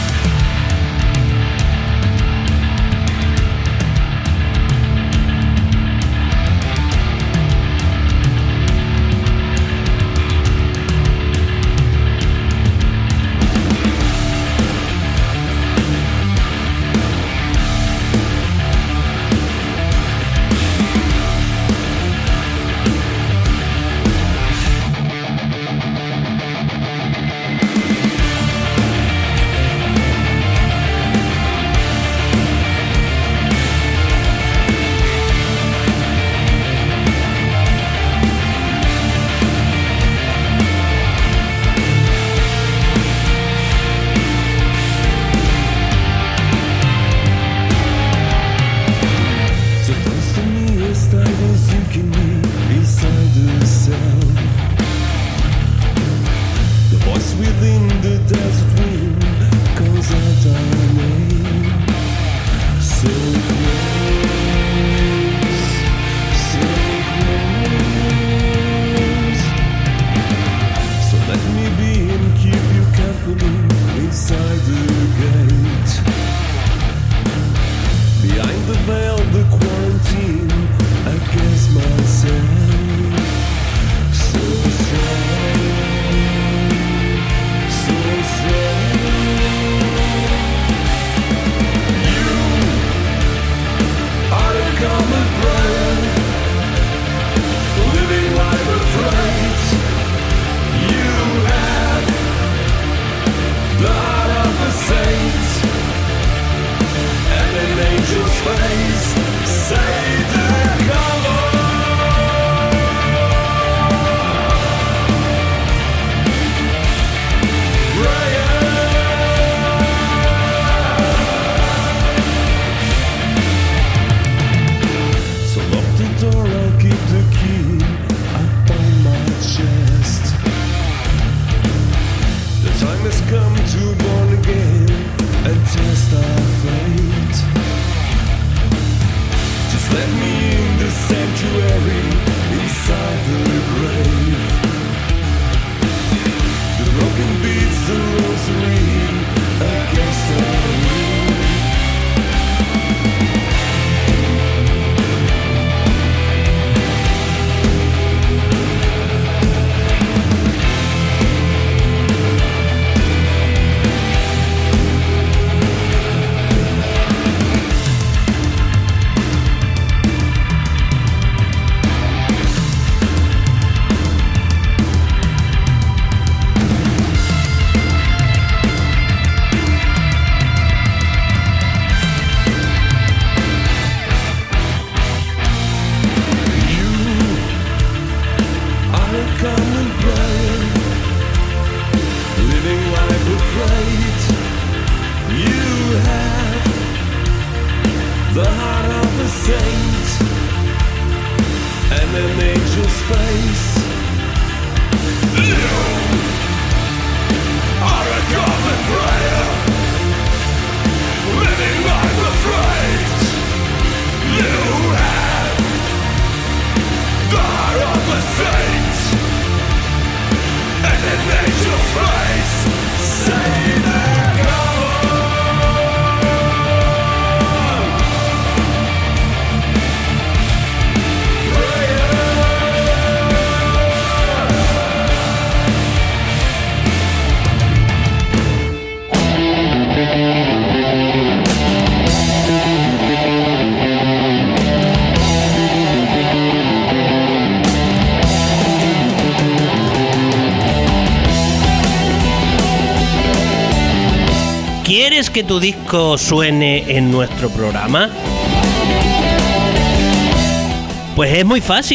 ¿Quieres que tu disco suene en nuestro programa? Pues es muy fácil.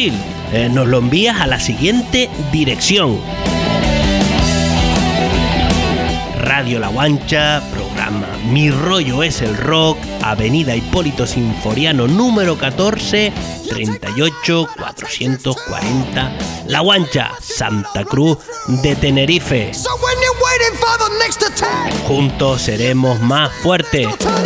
eh, nos lo envías a la siguiente dirección: Radio La Guancha, programa Mi Rollo es el Rock, Avenida Hipólito Sinforiano número catorce, treinta y ocho cuatrocientos cuarenta, La Guancha, Santa Cruz de Tenerife. Juntos seremos más fuertes.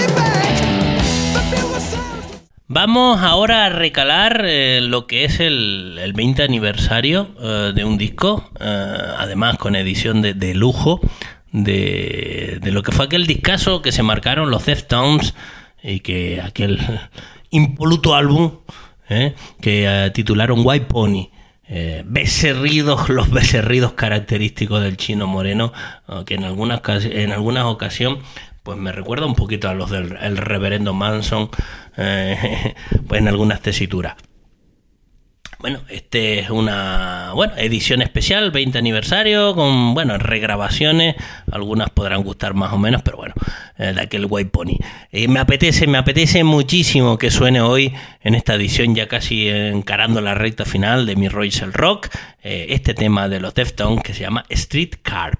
Vamos ahora a recalar eh, lo que es el, el veinte aniversario eh, de un disco, eh, además con edición de, de lujo, de, de lo que fue aquel discazo que se marcaron los Deftones y que aquel impoluto álbum eh, que eh, titularon White Pony. Eh, becerridos, los becerridos característicos del Chino Moreno, eh, que en algunas, en algunas ocasiones pues me recuerda un poquito a los del el reverendo Manson, eh, pues en algunas tesituras. Bueno, este es una bueno edición especial, veinte aniversario, con bueno regrabaciones, algunas podrán gustar más o menos, pero bueno, eh, de aquel White Pony. Eh, me apetece, me apetece muchísimo que suene hoy en esta edición, ya casi encarando la recta final de Mi Rollo es el Rock, eh, este tema de los Deftones que se llama Street Carp.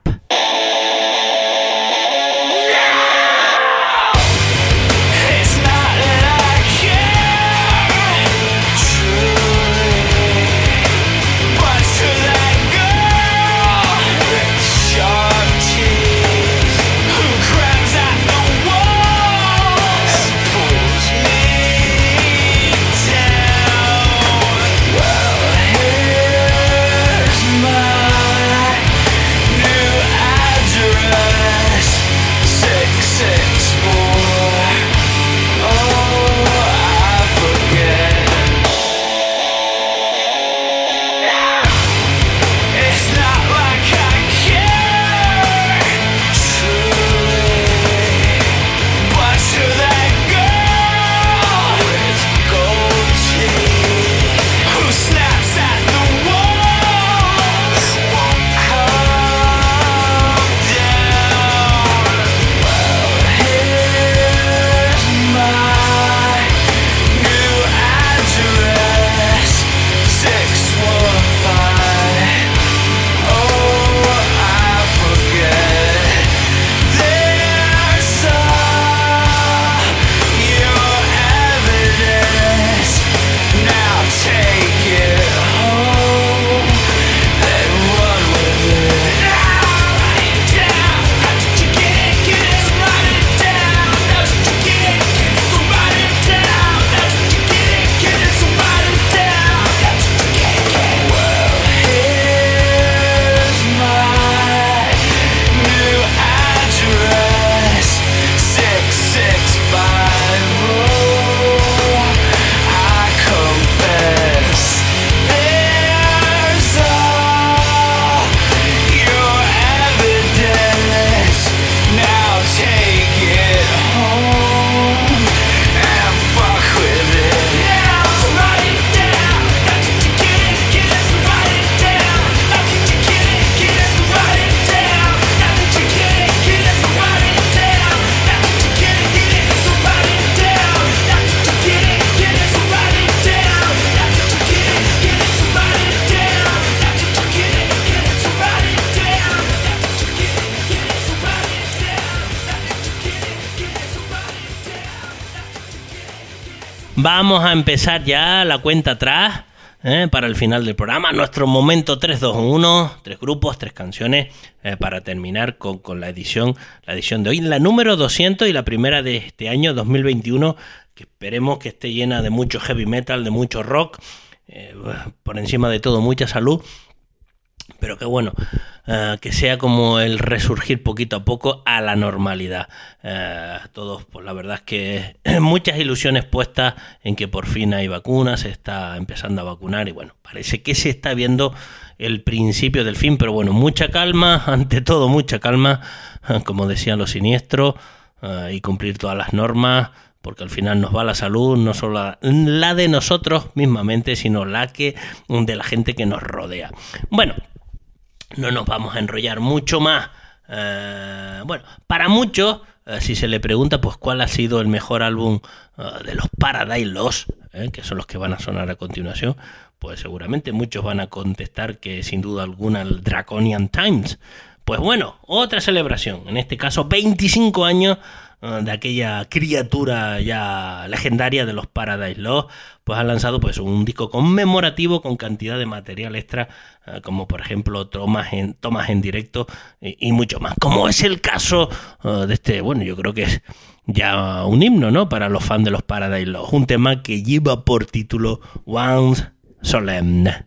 Vamos a empezar ya la cuenta atrás eh, para el final del programa. Nuestro momento tres, dos, uno, tres grupos, tres canciones eh, para terminar con, con la edición la edición de hoy, la número doscientos y la primera de este año dos mil veintiuno, que esperemos que esté llena de mucho heavy metal, de mucho rock, eh, por encima de todo mucha salud. Pero que bueno, uh, que sea como el resurgir poquito a poco a la normalidad. Uh, todos, pues la verdad es que muchas ilusiones puestas en que por fin hay vacunas, se está empezando a vacunar y bueno, parece que se está viendo el principio del fin, pero bueno, mucha calma, ante todo mucha calma, uh, como decían los siniestros, uh, y cumplir todas las normas, porque al final nos va la salud, no solo la de nosotros mismamente, sino la que de la gente que nos rodea. Bueno, no nos vamos a enrollar mucho más. Uh, bueno, para muchos, eh, si se le pregunta pues cuál ha sido el mejor álbum uh, de los Paradise Lost, eh, que son los que van a sonar a continuación, pues seguramente muchos van a contestar que sin duda alguna el Draconian Times. Pues bueno, otra celebración, en este caso veinticinco años uh, de aquella criatura ya legendaria de los Paradise Lost, pues han lanzado pues un disco conmemorativo con cantidad de material extra, uh, como por ejemplo tomas en, tomas en directo y, y mucho más, como es el caso uh, de este, bueno, yo creo que es ya un himno, ¿no?, para los fans de los Paradise Lost, un tema que lleva por título Once Solemne.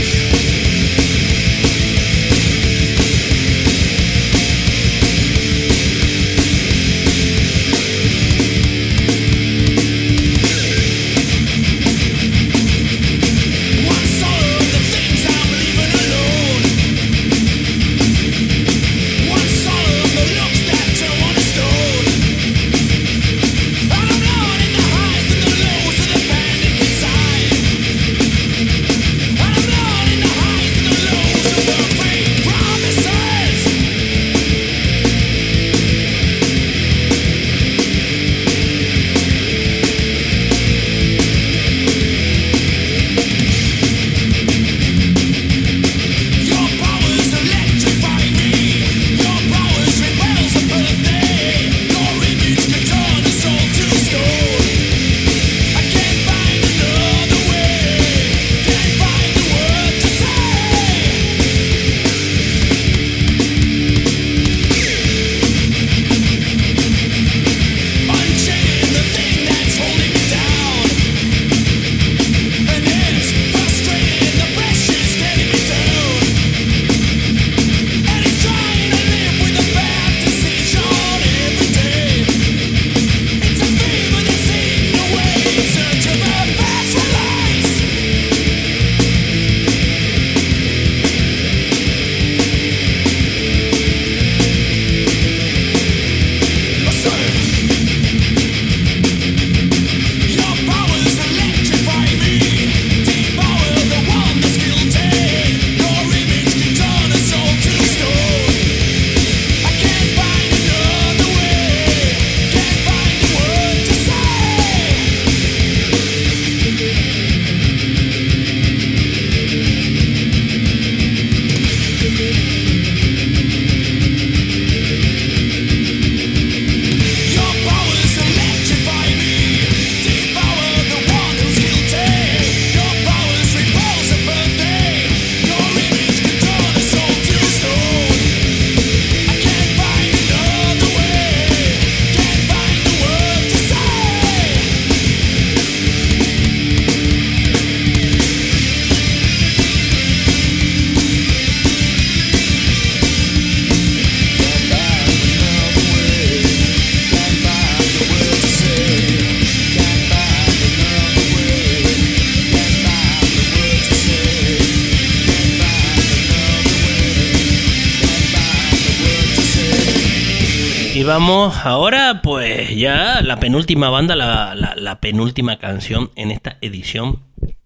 Vamos ahora pues ya la penúltima banda, la, la, la penúltima canción en esta edición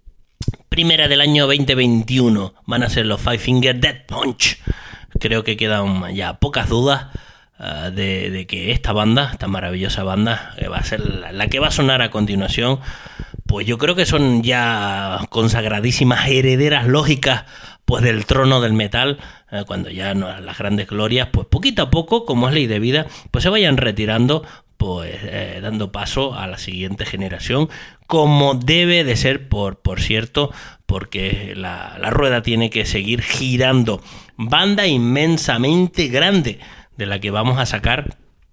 primera del año veinte veintiuno. Van a ser los Five Finger Death Punch. Creo que quedan ya pocas dudas uh, de, de que esta banda, esta maravillosa banda, que va a ser la, la que va a sonar a continuación, pues yo creo que son ya consagradísimas herederas lógicas pues del trono del metal, eh, cuando ya no, las grandes glorias, pues poquito a poco, como es ley de vida, pues se vayan retirando, pues eh, dando paso a la siguiente generación, como debe de ser, por, por cierto, porque la, la rueda tiene que seguir girando. Banda inmensamente grande, de la que vamos a sacar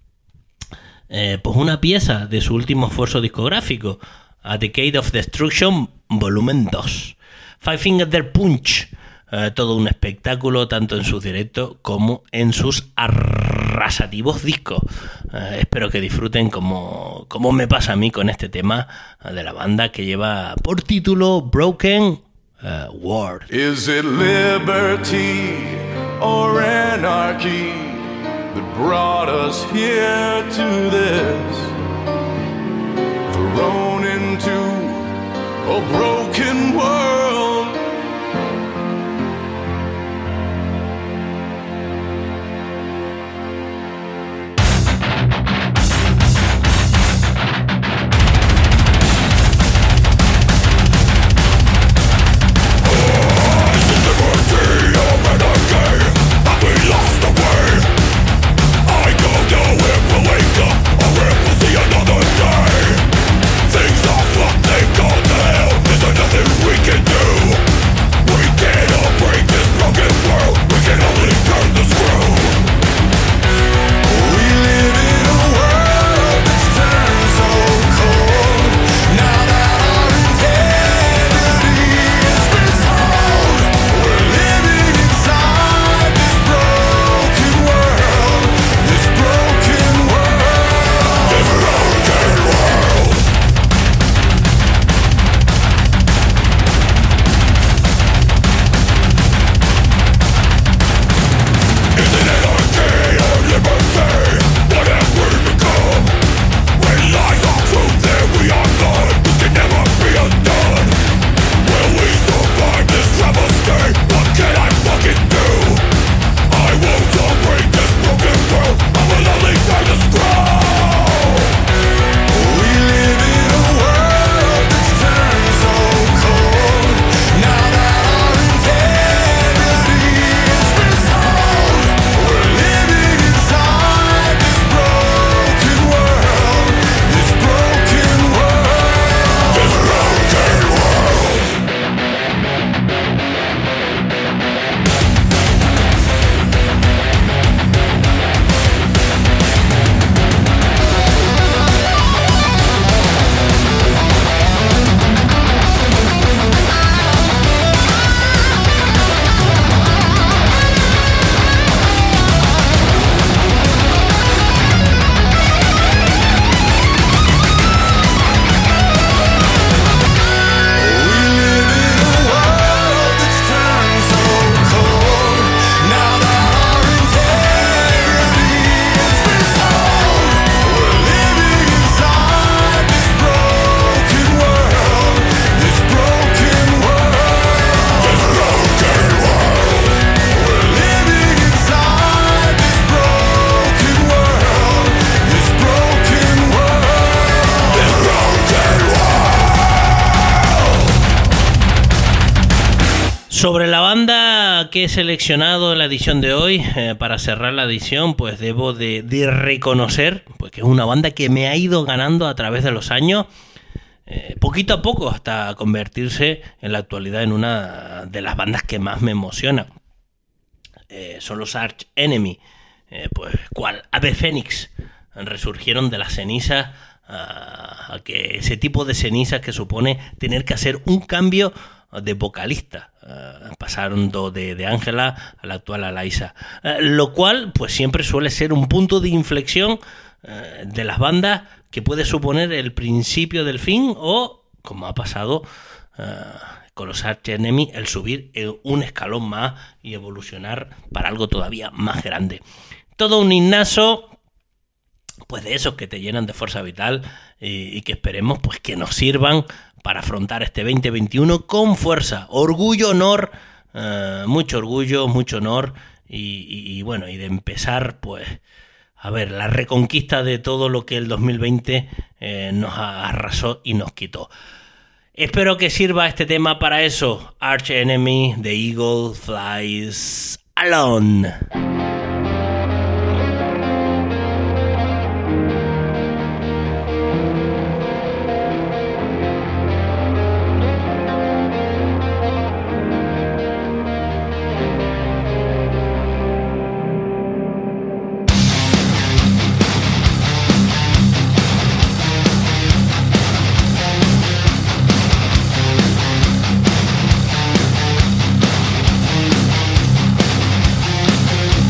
eh, pues una pieza de su último esfuerzo discográfico, A Decade of Destruction, volumen dos. Five Finger Death Punch. Uh, todo un espectáculo tanto en sus directos como en sus arrasativos discos. Uh, espero que disfruten como, como me pasa a mí con este tema uh, de la banda que lleva por título Broken uh, World. Is it liberty or anarchy that brought us here to this? Thrown into a broken world. Sobre la banda que he seleccionado en la edición de hoy, eh, para cerrar la edición, pues debo de, de reconocer pues, que es una banda que me ha ido ganando a través de los años, eh, poquito a poco, hasta convertirse en la actualidad en una de las bandas que más me emociona. Eh, son los Arch Enemy, eh, pues cual ave fénix, resurgieron de las cenizas, a, a que ese tipo de cenizas que supone tener que hacer un cambio de vocalista, uh, pasando de Ángela a la actual Alaisa, uh, lo cual pues siempre suele ser un punto de inflexión uh, de las bandas que puede suponer el principio del fin o, como ha pasado uh, con los Arch Enemy, el subir un escalón más y evolucionar para algo todavía más grande. Todo un himnazo pues de esos que te llenan de fuerza vital y, y que esperemos pues que nos sirvan para afrontar este veinte veintiuno con fuerza, orgullo, honor, eh, mucho orgullo, mucho honor y, y, y bueno, y de empezar pues a ver la reconquista de todo lo que el dos mil veinte eh, nos arrasó y nos quitó. Espero que sirva este tema para eso. Arch Enemy, The Eagle Flies Alone. Thank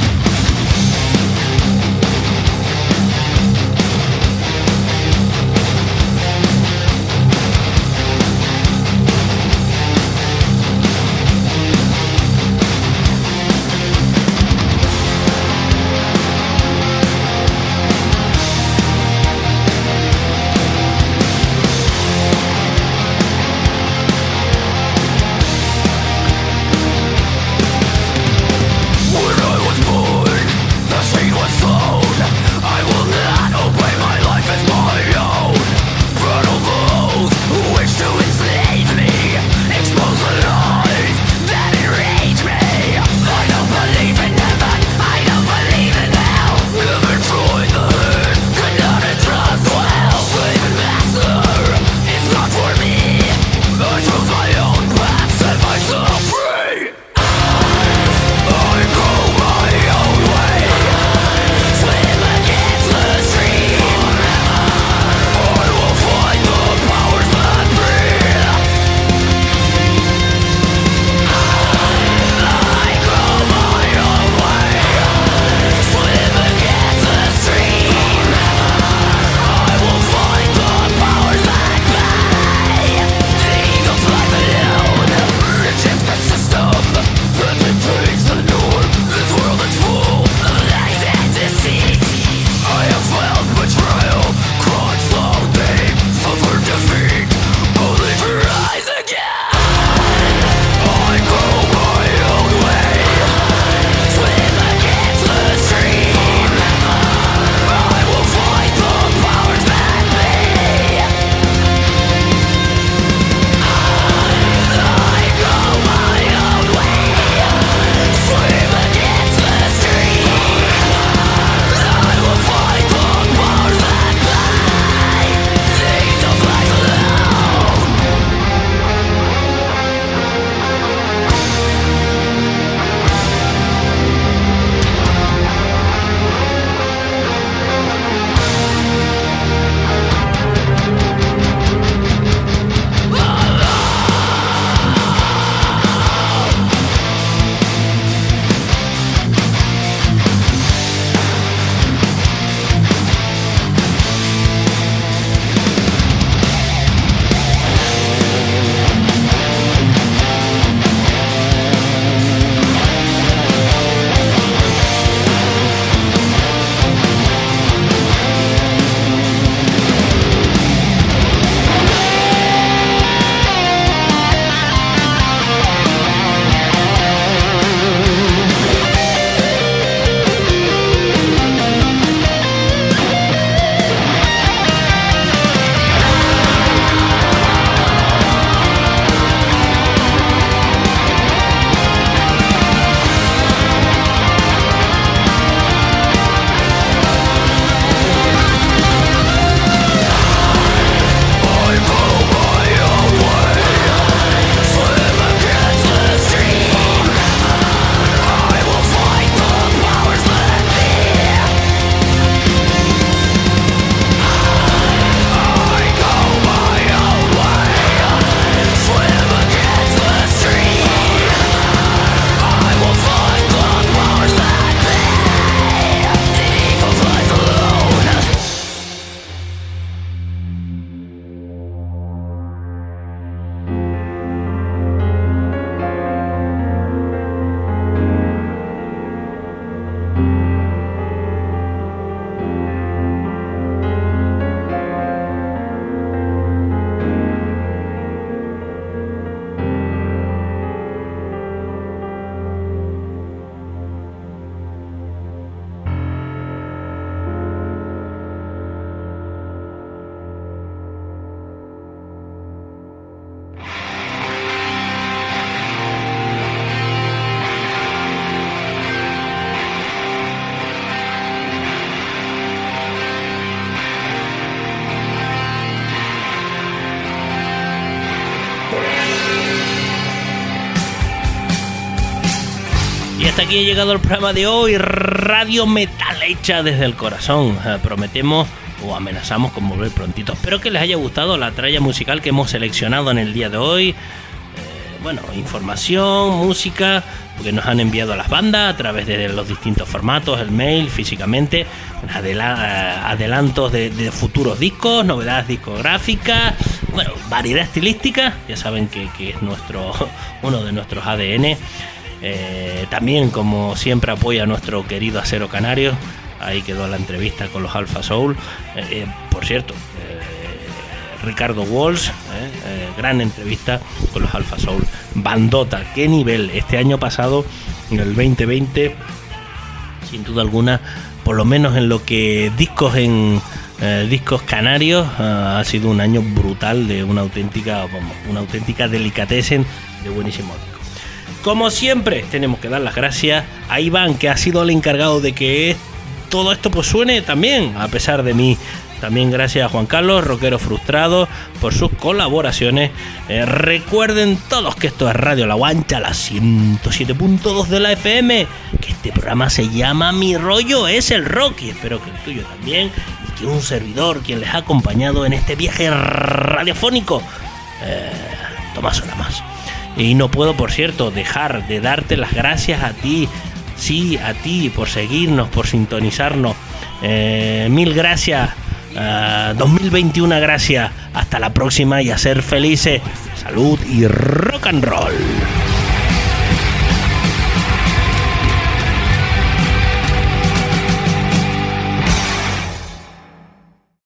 Y hasta aquí ha llegado el programa de hoy, Radio Metal hecha desde el corazón. Eh, prometemos o amenazamos con volver prontito. Espero que les haya gustado la tralla musical que hemos seleccionado en el día de hoy. Eh, bueno, información, música, porque nos han enviado a las bandas a través de los distintos formatos, el mail, físicamente, adela- adelantos de, de futuros discos, novedades discográficas, bueno, variedad estilística, ya saben que, que es nuestro uno de nuestros A D N. Eh, también, como siempre, apoya a nuestro querido Acero Canario. Ahí quedó la entrevista con los Alpha Soul. Eh, eh, por cierto, eh, Ricardo Walsh, eh, eh, gran entrevista con los Alpha Soul. Bandota, qué nivel. Este año pasado, en el veinte veinte, sin duda alguna, por lo menos en lo que discos en eh, discos canarios, eh, ha sido un año brutal, de una auténtica, vamos, una auténtica delicatessen de buenísimo disco. Como siempre, tenemos que dar las gracias a Iván, que ha sido el encargado de que todo esto pues suene también, a pesar de mí. También gracias a Juan Carlos, rockero frustrado, por sus colaboraciones. Eh, recuerden todos que esto es Radio La Guancha, la ciento siete punto dos de la F M, que este programa se llama Mi Rollo es el Rock, y espero que el tuyo también, y que un servidor, quien les ha acompañado en este viaje radiofónico, eh, Tomás una más. Y no puedo, por cierto, dejar de darte las gracias a ti, sí, a ti, por seguirnos, por sintonizarnos. Eh, mil gracias, uh, dos mil veintiuno gracias, hasta la próxima y a ser felices. Salud y rock and roll.